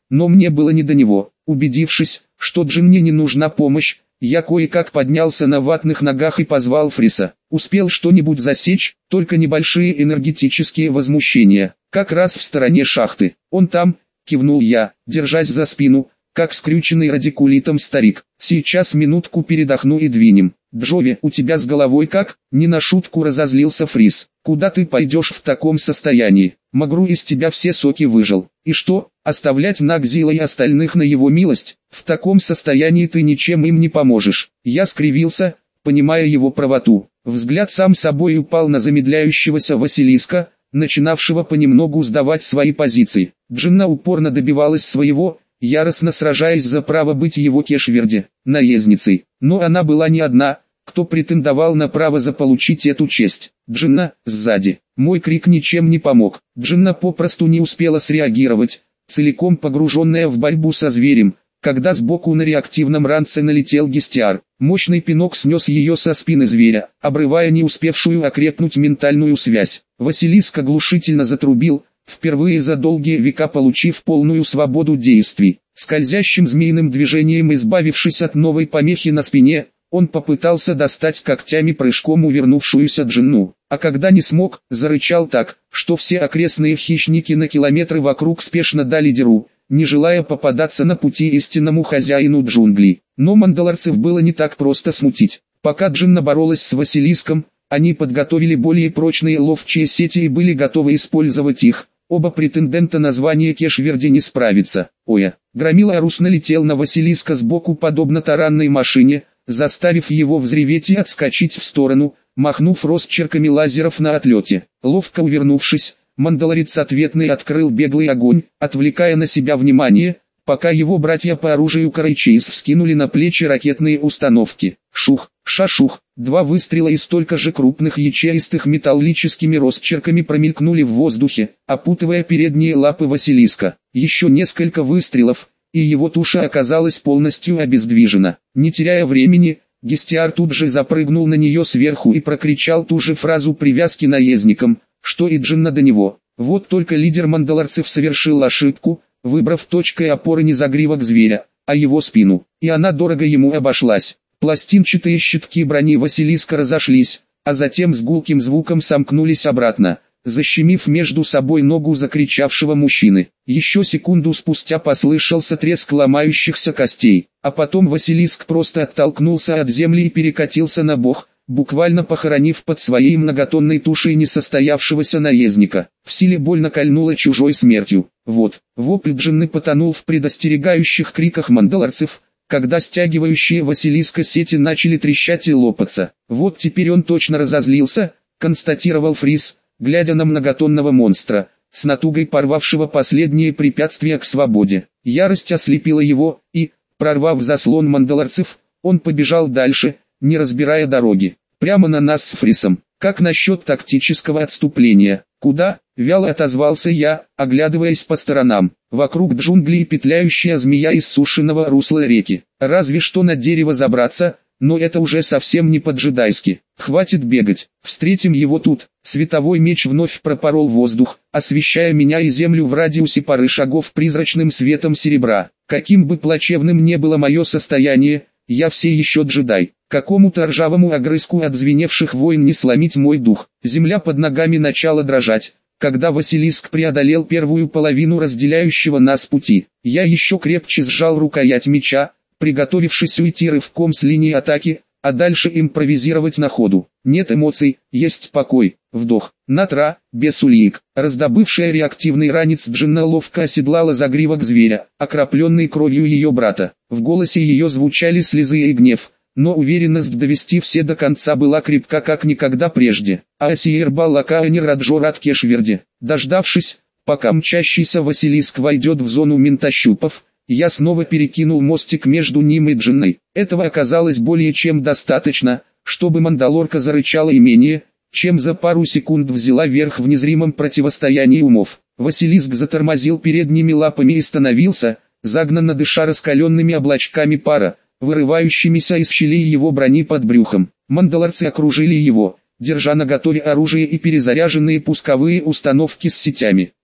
но мне было не до него. Убедившись, что Джинне не нужна помощь, я кое-как поднялся на ватных ногах и позвал Фриса. Успел что-нибудь засечь, только небольшие энергетические возмущения, как раз в стороне шахты. Он там, кивнул я, держась за спину, как скрюченный радикулитом старик. Сейчас минутку передохну и двинем. Джови, у тебя с головой как? Не на шутку разозлился Фрис. Куда ты пойдешь в таком состоянии? Магру из тебя все соки выжил. И что, оставлять Нагзила и остальных на его милость? В таком состоянии ты ничем им не поможешь. Я скривился, понимая его правоту. Взгляд сам собой упал на замедляющегося Василиска, начинавшего понемногу сдавать свои позиции. Джинна упорно добивалась своего, яростно сражаясь за право быть его Кешверде, наездницей. Но она была не одна, кто претендовал на право заполучить эту честь. Джинна, сзади. Мой крик ничем не помог. Джинна попросту не успела среагировать, целиком погруженная в борьбу со зверем, когда сбоку на реактивном ранце налетел Гестиар. Мощный пинок снес ее со спины зверя, обрывая не успевшую окрепнуть ментальную связь. Василиск оглушительно затрубил, впервые за долгие века получив полную свободу действий. Скользящим змеиным движением избавившись от новой помехи на спине, он попытался достать когтями прыжком увернувшуюся Джинну, а когда не смог, зарычал так, что все окрестные хищники на километры вокруг спешно дали дёру, не желая попадаться на пути истинному хозяину джунглей. Но мандалорцев было не так просто смутить. Пока Джинна боролась с Василиском, они подготовили более прочные ловчие сети и были готовы использовать их. Оба претендента на звание Кешверди не справятся. Оя! Громила Арус налетел на Василиска сбоку подобно таранной машине, заставив его взреветь и отскочить в сторону, махнув росчерками лазеров на отлете. Ловко увернувшись, мандалорец ответный открыл беглый огонь, отвлекая на себя внимание, пока его братья по оружию Карайчейс вскинули на плечи ракетные установки. Шух, шашух, два выстрела и столько же крупных ячеистых металлическими росчерками промелькнули в воздухе, опутывая передние лапы Василиска. Еще несколько выстрелов, и его туша оказалась полностью обездвижена. Не теряя времени, Гестиар тут же запрыгнул на нее сверху и прокричал ту же фразу привязки наездникам, что и Джинна до него. Вот только лидер мандалорцев совершил ошибку, выбрав точкой опоры не загривок зверя, а его спину, и она дорого ему обошлась. Пластинчатые щитки брони Василиска разошлись, а затем с гулким звуком сомкнулись обратно, защемив между собой ногу закричавшего мужчины. Еще секунду спустя послышался треск ломающихся костей, а потом Василиск просто оттолкнулся от земли и перекатился на бок, буквально похоронив под своей многотонной тушей несостоявшегося наездника. В силе больно кольнуло чужой смертью. Вот, вопль Джинны потонул в предостерегающих криках мандалорцев, когда стягивающие Василиска сети начали трещать и лопаться. Вот теперь он точно разозлился, констатировал Фрис, глядя на многотонного монстра, с натугой порвавшего последние препятствия к свободе. Ярость ослепила его, и, прорвав заслон мандалорцев, он побежал дальше, не разбирая дороги, прямо на нас с Фрисом. Как насчет тактического отступления? Куда? Вяло отозвался я, оглядываясь по сторонам. Вокруг джунглей петляющая змея из сушеного русла реки. Разве что на дерево забраться, но это уже совсем не по-джедайски. Хватит бегать, встретим его тут. Световой меч вновь пропорол воздух, освещая меня и землю в радиусе пары шагов призрачным светом серебра. Каким бы плачевным не было мое состояние, я все еще джедай. Какому-то ржавому огрызку от звеневших войн не сломить мой дух. Земля под ногами начала дрожать, когда Василиск преодолел первую половину разделяющего нас пути. Я еще крепче сжал рукоять меча, приготовившись уйти рывком с линии атаки, а дальше импровизировать на ходу. Нет эмоций, есть покой. Вдох. Натра, без улик. Раздобывшая реактивный ранец Джинна ловко оседлала загривок зверя, окропленный кровью ее брата. В голосе ее звучали слезы и гнев, но уверенность довести все до конца была крепка как никогда прежде. Асиер Баллакаани Раджорат Кешверди. Дождавшись, пока мчащийся Василиск войдет в зону ментощупов, я снова перекинул мостик между ним и Джинной. Этого оказалось более чем достаточно, чтобы мандалорка зарычала и менее, чем за пару секунд взяла верх в незримом противостоянии умов. Василиск затормозил передними лапами и становился, загнанно дыша раскаленными облачками пара, вырывающимися из щелей его брони под брюхом. Мандалорцы окружили его, держа наготове оружие и перезаряженные пусковые установки с сетями.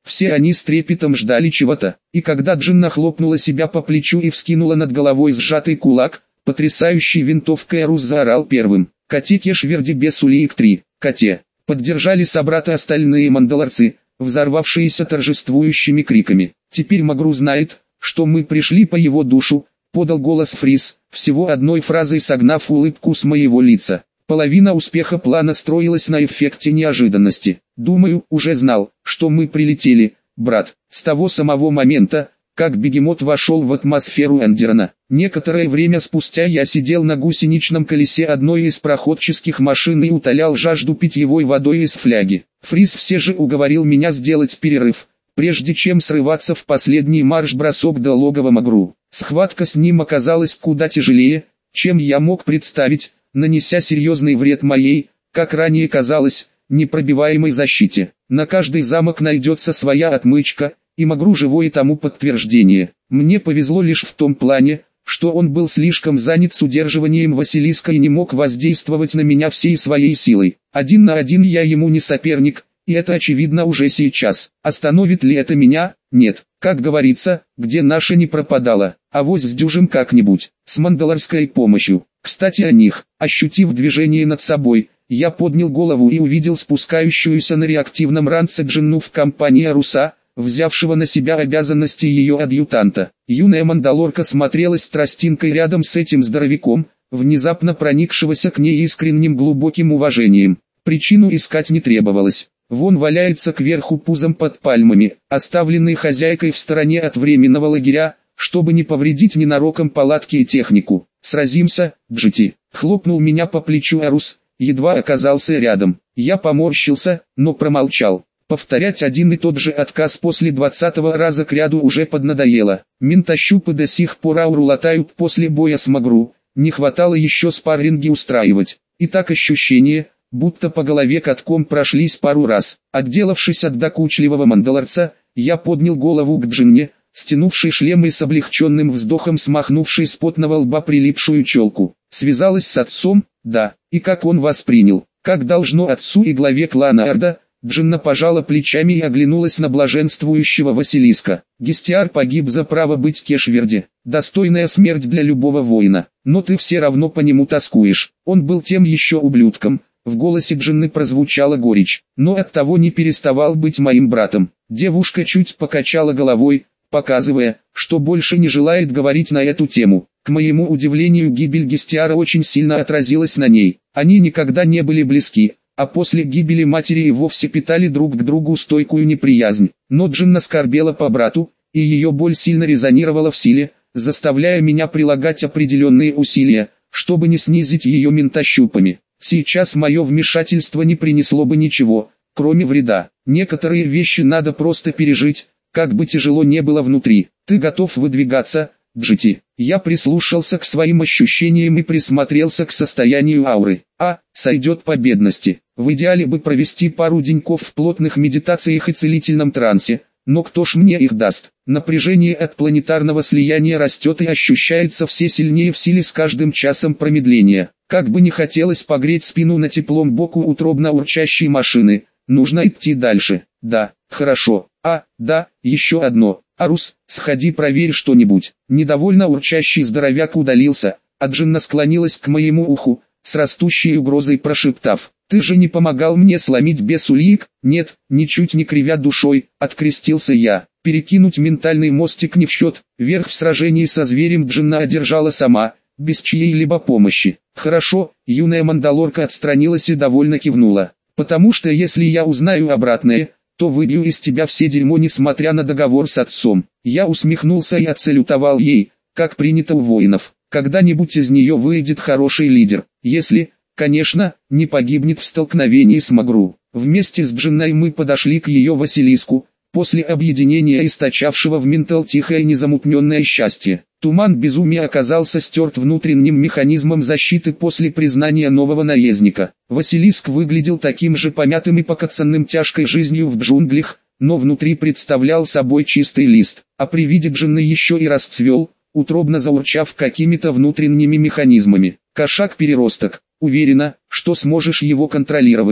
Все они с трепетом ждали чего-то, и когда Джинна хлопнула себя по плечу и вскинула над головой сжатый кулак, потрясающий винтовкой Арус заорал первым: «Коте Кешверди Бесулиик 3, коте!» Поддержали собрата остальные мандалорцы, взорвавшиеся торжествующими криками. «Теперь Магру знает, что мы пришли по его душу», — подал голос Фрис, всего одной фразой согнав улыбку с моего лица. Половина успеха плана строилась на эффекте неожиданности. «Думаю, уже знал, что мы прилетели, брат, с того самого момента, как бегемот вошел в атмосферу Эндерона. Некоторое время спустя я сидел на гусеничном колесе одной из проходческих машин и утолял жажду питьевой водой из фляги. Фрис все же уговорил меня сделать перерыв, прежде чем срываться в последний марш-бросок до логова Магру. Схватка с ним оказалась куда тяжелее, чем я мог представить, нанеся серьезный вред моей, как ранее казалось, непробиваемой защите. На каждый замок найдется своя отмычка, и Магру живое тому подтверждение. Мне повезло лишь в том плане, что он был слишком занят с удерживанием Василиска и не мог воздействовать на меня всей своей силой. 1 на 1 я ему не соперник, и это очевидно уже сейчас. Остановит ли это меня? Нет. Как говорится, где наша не пропадала, авось сдюжим как-нибудь, с мандалорской помощью. Кстати о них. Ощутив движение над собой, я поднял голову и увидел спускающуюся на реактивном ранце Джинну в компании Аруса, взявшего на себя обязанности ее адъютанта. Юная мандалорка смотрелась тростинкой рядом с этим здоровяком, внезапно проникшегося к ней искренним глубоким уважением. Причину искать не требовалось. Вон валяется кверху пузом под пальмами, оставленный хозяйкой в стороне от временного лагеря, чтобы не повредить ненароком палатки и технику. «Сразимся, Джити!» — хлопнул меня по плечу Арус, едва оказался рядом. Я поморщился, но промолчал. Повторять один и тот же отказ после 20-го раза кряду уже поднадоело. Ментощупы до сих пор ауру латают после боя с Магру, не хватало еще спарринги устраивать. И так ощущение, будто по голове катком прошлись пару раз. Отделавшись от докучливого мандалорца, я поднял голову к Джинне, стянувший шлем и с облегченным вздохом смахнувший с потного лба прилипшую челку. Связалась с отцом, да, и как он воспринял, как должно отцу и главе клана Эрда. Джинна пожала плечами и оглянулась на блаженствующего Василиска. Гестиар погиб за право быть Кешверди. Достойная смерть для любого воина. Но ты все равно по нему тоскуешь. Он был тем еще ублюдком. В голосе Джинны прозвучала горечь. Но оттого не переставал быть моим братом. Девушка чуть покачала головой, показывая, что больше не желает говорить на эту тему. К моему удивлению, гибель Гестиара очень сильно отразилась на ней. Они никогда не были близки, а после гибели матери и вовсе питали друг к другу стойкую неприязнь. Но Джинна скорбела по брату, и ее боль сильно резонировала в силе, заставляя меня прилагать определенные усилия, чтобы не снизить ее ментощупами. Сейчас мое вмешательство не принесло бы ничего, кроме вреда. Некоторые вещи надо просто пережить, как бы тяжело не было внутри. Ты готов выдвигаться, Джити? Я прислушался к своим ощущениям и присмотрелся к состоянию ауры. Сойдет по бедности. В идеале бы провести пару деньков в плотных медитациях и целительном трансе, но кто ж мне их даст? Напряжение от планетарного слияния растет и ощущается все сильнее в силе с каждым часом промедления. Как бы не хотелось погреть спину на теплом боку утробно урчащей машины, нужно идти дальше. Да, хорошо. Да, еще одно. Арус, сходи проверь что-нибудь. Недовольно урчащий здоровяк удалился, а Джинна склонилась к моему уху, с растущей угрозой прошептав: «Ты же не помогал мне сломить Бесулиик?» «Нет», ничуть не кривя душой, открестился я. Перекинуть ментальный мостик не в счет, верх в сражении со зверем Джинна одержала сама, без чьей-либо помощи. «Хорошо», юная мандалорка отстранилась и довольно кивнула. «Потому что если я узнаю обратное, то выбью из тебя все дерьмо, несмотря на договор с отцом». Я усмехнулся и отсалютовал ей, как принято у воинов. Когда-нибудь из нее выйдет хороший лидер, если, конечно, не погибнет в столкновении с Магру. Вместе с Джинной мы подошли к ее Василиску, после объединения источавшего в ментал тихое незамутненное счастье. Туман безумия оказался стерт внутренним механизмом защиты после признания нового наездника. Василиск выглядел таким же помятым и покоцанным тяжкой жизнью в джунглях, но внутри представлял собой чистый лист, а при виде Джинны еще и расцвел, утробно заурчав какими-то внутренними механизмами. «Кошак-переросток, уверена, что сможешь его контролировать,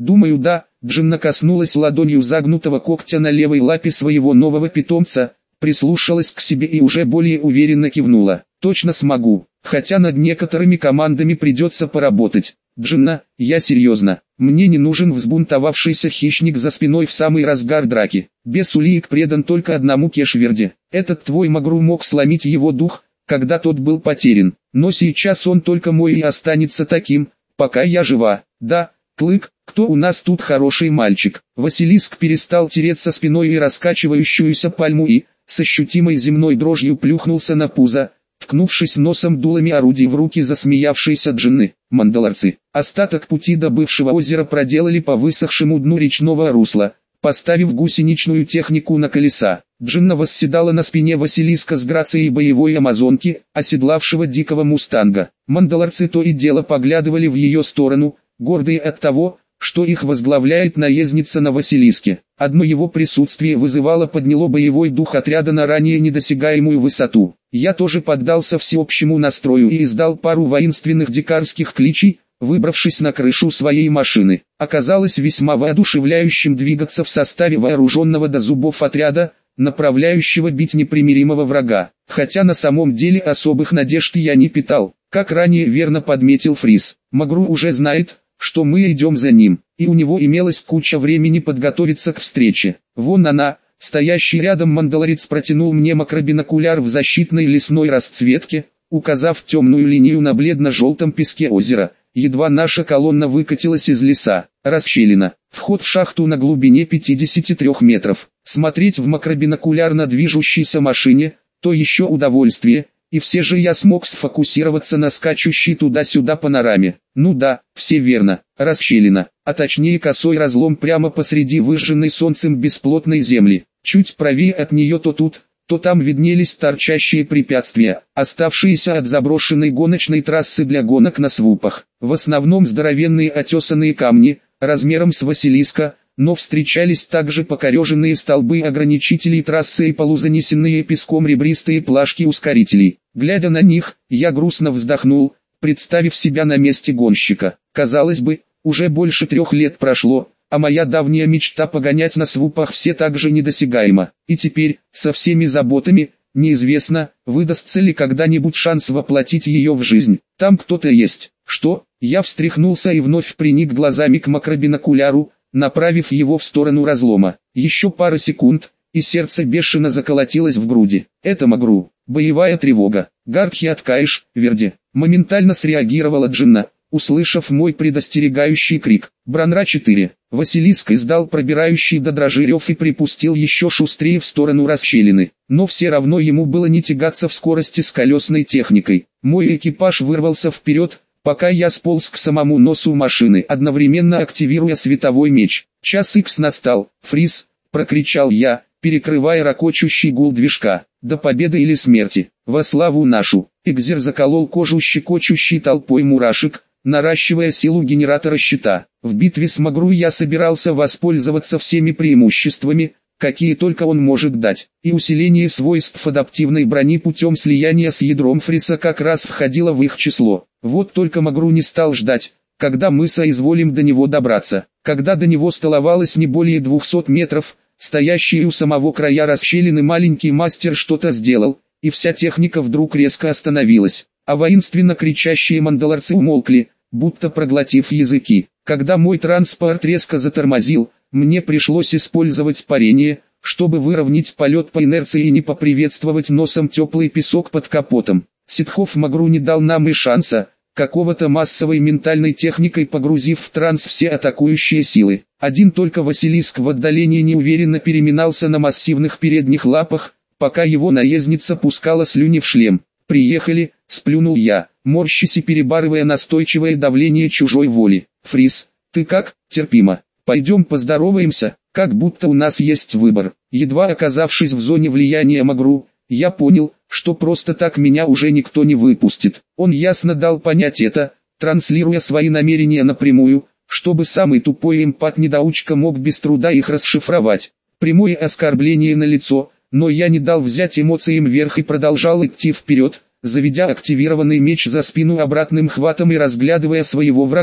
Думаю, да. Джинна коснулась ладонью загнутого когтя на левой лапе своего нового питомца, прислушалась к себе и уже более уверенно кивнула. Точно смогу, хотя над некоторыми командами придется поработать. Джинна, я серьезно, мне не нужен взбунтовавшийся хищник за спиной в самый разгар драки. Бес улиек предан только одному Кешверде. Этот твой Магру мог сломить его дух, когда тот был потерян, но сейчас он только мой и останется таким, пока я жива. Да, Клык, кто у нас тут хороший мальчик? Василиск перестал тереться спиной и раскачивающуюся пальму и, с ощутимой земной дрожью плюхнулся на пузо, ткнувшись носом дулами орудий в руки засмеявшейся Джинны. Мандалорцы. Остаток пути до бывшего озера проделали по высохшему дну речного русла, поставив гусеничную технику на колеса. Джинна восседала на спине Василиска с грацией боевой амазонки, оседлавшего дикого мустанга. Мандалорцы то и дело поглядывали в ее сторону, гордые от того, что их возглавляет наездница на Василиске. Одно его присутствие подняло боевой дух отряда на ранее недосягаемую высоту. Я тоже поддался всеобщему настрою и издал пару воинственных дикарских кличей, выбравшись на крышу своей машины. Оказалось весьма воодушевляющим двигаться в составе вооруженного до зубов отряда, направляющего бить непримиримого врага. Хотя на самом деле особых надежд я не питал. Как ранее верно подметил Фрис, Магру уже знает, что мы идем за ним, и у него имелась куча времени подготовиться к встрече. Вон она, стоящий рядом мандалорец протянул мне макробинокуляр в защитной лесной расцветке, указав темную линию на бледно-желтом песке озера. Едва наша колонна выкатилась из леса, расщелина, вход в шахту на глубине 53 метров. Смотреть в макробинокуляр на движущейся машине, то еще удовольствие. И все же я смог сфокусироваться на скачущей туда-сюда панораме. Ну да, все верно, расщелина, а точнее косой разлом прямо посреди выжженной солнцем бесплотной земли. Чуть правее от нее то тут, то там виднелись торчащие препятствия, оставшиеся от заброшенной гоночной трассы для гонок на свупах. В основном здоровенные отесанные камни, размером с Василиска, но встречались также покореженные столбы ограничителей трассы и полузанесенные песком ребристые плашки ускорителей. Глядя на них, я грустно вздохнул, представив себя на месте гонщика. Казалось бы, уже больше 3 лет прошло, а моя давняя мечта погонять на свупах все так же недосягаема. И теперь, со всеми заботами, неизвестно, выдастся ли когда-нибудь шанс воплотить ее в жизнь. Там кто-то есть. Что? Я встряхнулся и вновь приник глазами к макробинокуляру, направив его в сторону разлома. Еще пара секунд, и сердце бешено заколотилось в груди. Это Магру. Боевая тревога. Гардхи откаешь, Верди. Моментально среагировала Джинна, услышав мой предостерегающий крик. Бранра-4. Василиск издал пробирающий до дрожи рев и припустил еще шустрее в сторону расщелины. Но все равно ему было не тягаться в скорости с колесной техникой. Мой экипаж вырвался вперед, пока я сполз к самому носу машины, одновременно активируя световой меч. Час икс настал. Фриз, прокричал я, перекрывая ракочущий гул движка. До победы или смерти, во славу нашу. Экзер заколол кожу щекочущей толпой мурашек, наращивая силу генератора щита. В битве с Магру я собирался воспользоваться всеми преимуществами, какие только он может дать, и усиление свойств адаптивной брони путем слияния с ядром Фриса как раз входило в их число. Вот только Магру не стал ждать, когда мы соизволим до него добраться. Когда до него столовалось не более 200 метров, стоящий у самого края расщелины маленький мастер что-то сделал, и вся техника вдруг резко остановилась, а воинственно кричащие мандалорцы умолкли, будто проглотив языки. Когда мой транспорт резко затормозил, мне пришлось использовать парение, чтобы выровнять полет по инерции и не поприветствовать носом теплый песок под капотом. Ситхов Магру не дал нам и шанса, какого-то массовой ментальной техникой погрузив в транс все атакующие силы. Один только Василиск в отдалении неуверенно переминался на массивных передних лапах, пока его наездница пускала слюни в шлем. «Приехали», — сплюнул я, морщась и перебарывая настойчивое давление чужой воли. «Фриз, ты как?» «Терпимо. Пойдем поздороваемся, как будто у нас есть выбор». Едва оказавшись в зоне влияния Магру, я понял, что просто так меня уже никто не выпустит. Он ясно дал понять это, транслируя свои намерения напрямую, чтобы самый тупой эмпат-недоучка мог без труда их расшифровать. Прямое оскорбление на лицо, но я не дал взять эмоциям верх и продолжал идти вперед, заведя активированный меч за спину обратным хватом и разглядывая своего врага.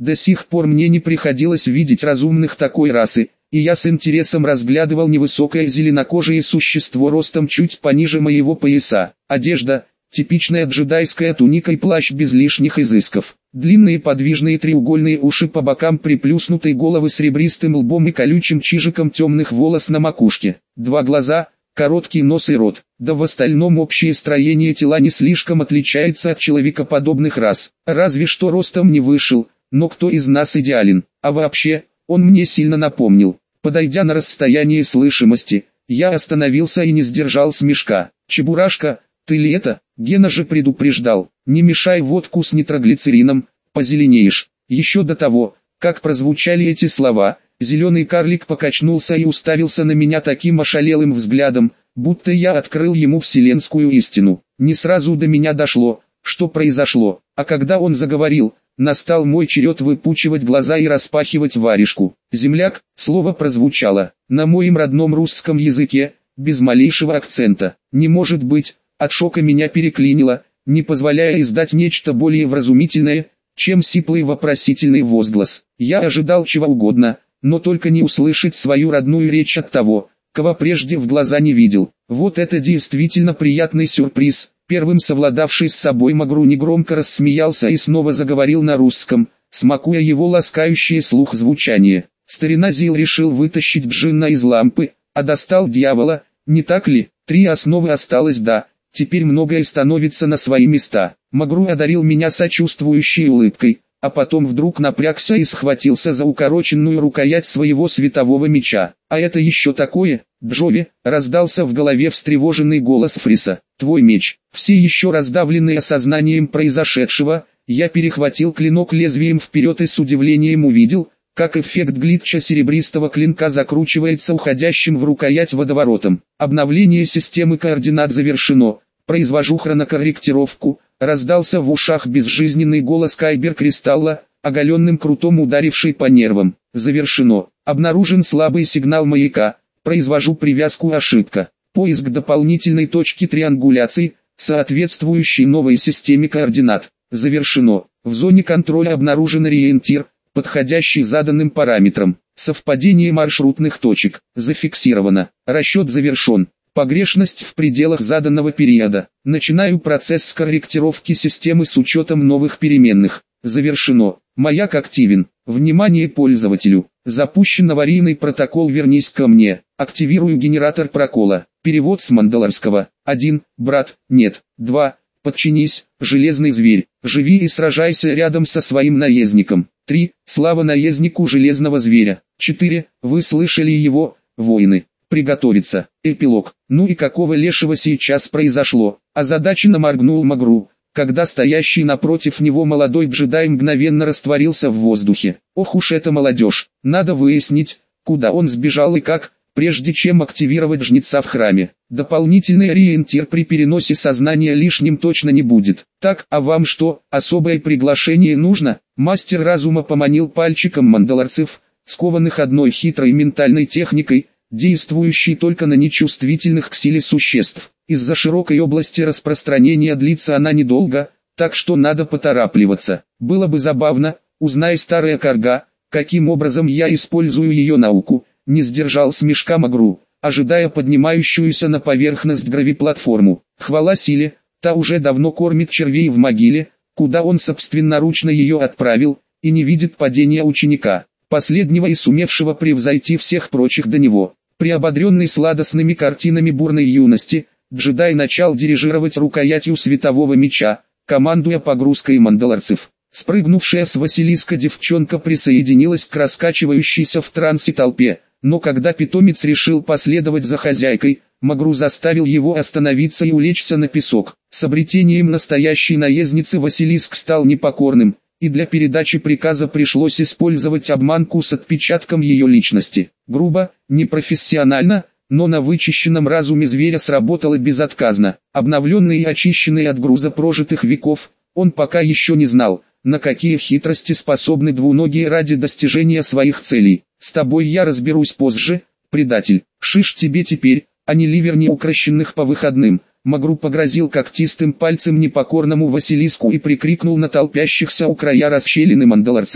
До сих пор мне не приходилось видеть разумных такой расы, и я с интересом разглядывал невысокое зеленокожее существо ростом чуть пониже моего пояса. Одежда – типичная джедайская туника и плащ без лишних изысков. Длинные подвижные треугольные уши по бокам приплюснутой головы с ребристым лбом и колючим чижиком темных волос на макушке. Два глаза, короткий нос и рот. Да в остальном общее строение тела не слишком отличается от человекоподобных рас. Разве что ростом не вышел, но кто из нас идеален? А вообще, он мне сильно напомнил. Подойдя на расстояние слышимости, я остановился и не сдержал смешка. «Чебурашка, ты ли это? Гена же предупреждал, не мешай водку с нитроглицерином, позеленеешь». Еще до того, как прозвучали эти слова, зеленый карлик покачнулся и уставился на меня таким ошалелым взглядом, будто я открыл ему вселенскую истину. Не сразу до меня дошло, что произошло, а когда он заговорил, настал мой черед выпучивать глаза и распахивать варежку. «Земляк», слово прозвучало, на моем родном русском языке, без малейшего акцента. Не может быть, от шока меня переклинило, не позволяя издать нечто более вразумительное, чем сиплый вопросительный возглас. Я ожидал чего угодно, но только не услышать свою родную речь от того, кого прежде в глаза не видел. Вот это действительно приятный сюрприз. Первым совладавший с собой Магру негромко рассмеялся и снова заговорил на русском, смакуя его ласкающее слух звучание. Старина Зил решил вытащить джинна из лампы, а достал дьявола, не так ли? 3 основы осталось, да, теперь многое становится на свои места. Магру одарил меня сочувствующей улыбкой, а потом вдруг напрягся и схватился за укороченную рукоять своего светового меча. «А это еще такое, Джови?» — раздался в голове встревоженный голос Фриса. «Твой меч». Все еще раздавленные осознанием произошедшего, я перехватил клинок лезвием вперед и с удивлением увидел, как эффект глитча серебристого клинка закручивается уходящим в рукоять водоворотом. Обновление системы координат завершено. Произвожу хронокорректировку. Раздался в ушах безжизненный голос Кайбер-кристалла, оголенным крутом ударивший по нервам. Завершено. Обнаружен слабый сигнал маяка. Произвожу привязку ошибка. Поиск дополнительной точки триангуляции, соответствующей новой системе координат. Завершено. В зоне контроля обнаружен ориентир, подходящий заданным параметрам. Совпадение маршрутных точек. Зафиксировано. Расчет завершен. Погрешность в пределах заданного периода. Начинаю процесс скорректировки системы с учетом новых переменных. Завершено. Маяк активен. Внимание пользователю. Запущен аварийный протокол «Вернись ко мне». Активирую генератор прокола. Перевод с мандалорского. 1. Брат, нет. 2. Подчинись, железный зверь. Живи и сражайся рядом со своим наездником. 3. Слава наезднику железного зверя. 4. Вы слышали его, воины. Приготовиться. Эпилог. Ну и какого лешего сейчас произошло? Озадаченно моргнул Магру, когда стоящий напротив него молодой джедай мгновенно растворился в воздухе. Ох уж эта молодежь. Надо выяснить, куда он сбежал и как, прежде чем активировать жнеца в храме. Дополнительный ориентир при переносе сознания лишним точно не будет. Так, а вам что, особое приглашение нужно? Мастер разума поманил пальчиком мандалорцев, скованных одной хитрой ментальной техникой, действующей только на нечувствительных к силе существ. Из-за широкой области распространения длится она недолго, так что надо поторапливаться. Было бы забавно, узнай старая карга, каким образом я использую ее науку. Не сдержал смешка Магру, ожидая поднимающуюся на поверхность гравиплатформу. Хвала силе, та уже давно кормит червей в могиле, куда он собственноручно ее отправил, и не видит падения ученика, последнего и сумевшего превзойти всех прочих до него. Приободренный сладостными картинами бурной юности, джедай начал дирижировать рукоятью светового меча, командуя погрузкой мандалорцев. Спрыгнувшая с Василиска девчонка присоединилась к раскачивающейся в трансе толпе, но когда питомец решил последовать за хозяйкой, Магру заставил его остановиться и улечься на песок. С обретением настоящей наездницы Василиск стал непокорным, и для передачи приказа пришлось использовать обманку с отпечатком ее личности. Грубо, непрофессионально, но на вычищенном разуме зверя сработало безотказно. Обновленный и очищенный от груза прожитых веков, он пока еще не знал, на какие хитрости способны двуногие ради достижения своих целей. С тобой я разберусь позже, предатель. Шиш тебе теперь, а не ливер неукрощенных по выходным. Магру погрозил когтистым пальцем непокорному Василиску и прикрикнул на толпящихся у края расщелины мандалорцев.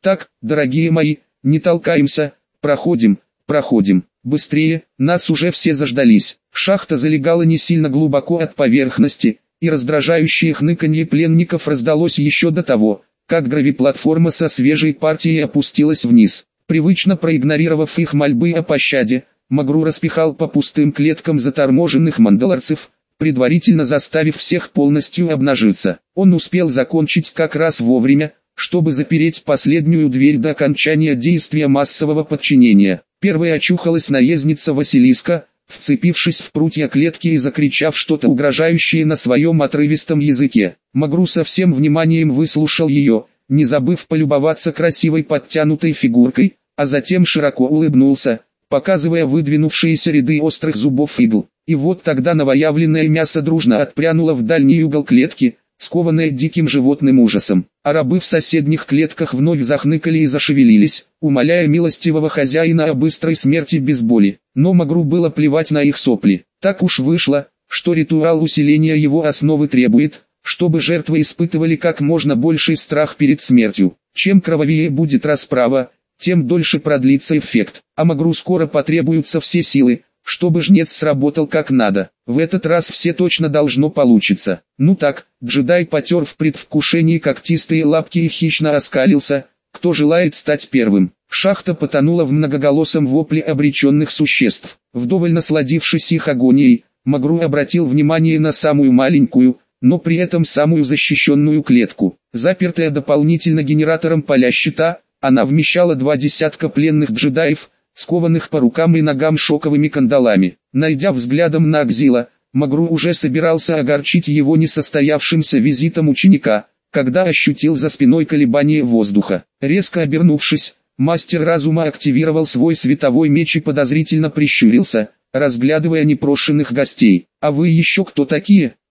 Так, дорогие мои, не толкаемся, проходим, проходим. Быстрее, нас уже все заждались. Шахта залегала не сильно глубоко от поверхности, и раздражающее хныканье пленников раздалось еще до того, как гравиплатформа со свежей партией опустилась вниз. Привычно проигнорировав их мольбы о пощаде, Магру распихал по пустым клеткам заторможенных мандалорцев, предварительно заставив всех полностью обнажиться. Он успел закончить как раз вовремя, чтобы запереть последнюю дверь до окончания действия массового подчинения. Первой очухалась наездница Василиска, вцепившись в прутья клетки и закричав что-то угрожающее на своем отрывистом языке. Магру со всем вниманием выслушал ее, не забыв полюбоваться красивой подтянутой фигуркой, а затем широко улыбнулся, показывая выдвинувшиеся ряды острых зубов игл. И вот тогда новоявленное мясо дружно отпрянуло в дальний угол клетки, скованное диким животным ужасом, а рабы в соседних клетках вновь захныкали и зашевелились, умоляя милостивого хозяина о быстрой смерти без боли. Но Магру было плевать на их сопли. Так уж вышло, что ритуал усиления его основы требует, чтобы жертвы испытывали как можно больший страх перед смертью. Чем кровавее будет расправа, тем дольше продлится эффект, а Магру скоро потребуются все силы, чтобы жнец сработал как надо. В этот раз все точно должно получиться. Ну так, джедай потер в предвкушении когтистые лапки и хищно оскалился. Кто желает стать первым? Шахта потонула в многоголосом вопле обреченных существ. Вдоволь насладившись их агонией, Магру обратил внимание на самую маленькую, но при этом самую защищенную клетку. Запертая дополнительно генератором поля щита, она вмещала 2 десятка пленных джедаев, скованных по рукам и ногам шоковыми кандалами. Найдя взглядом на Акзила, Магру уже собирался огорчить его несостоявшимся визитом ученика, когда ощутил за спиной колебание воздуха. Резко обернувшись, мастер разума активировал свой световой меч и подозрительно прищурился, разглядывая непрошенных гостей. «А вы еще кто такие?»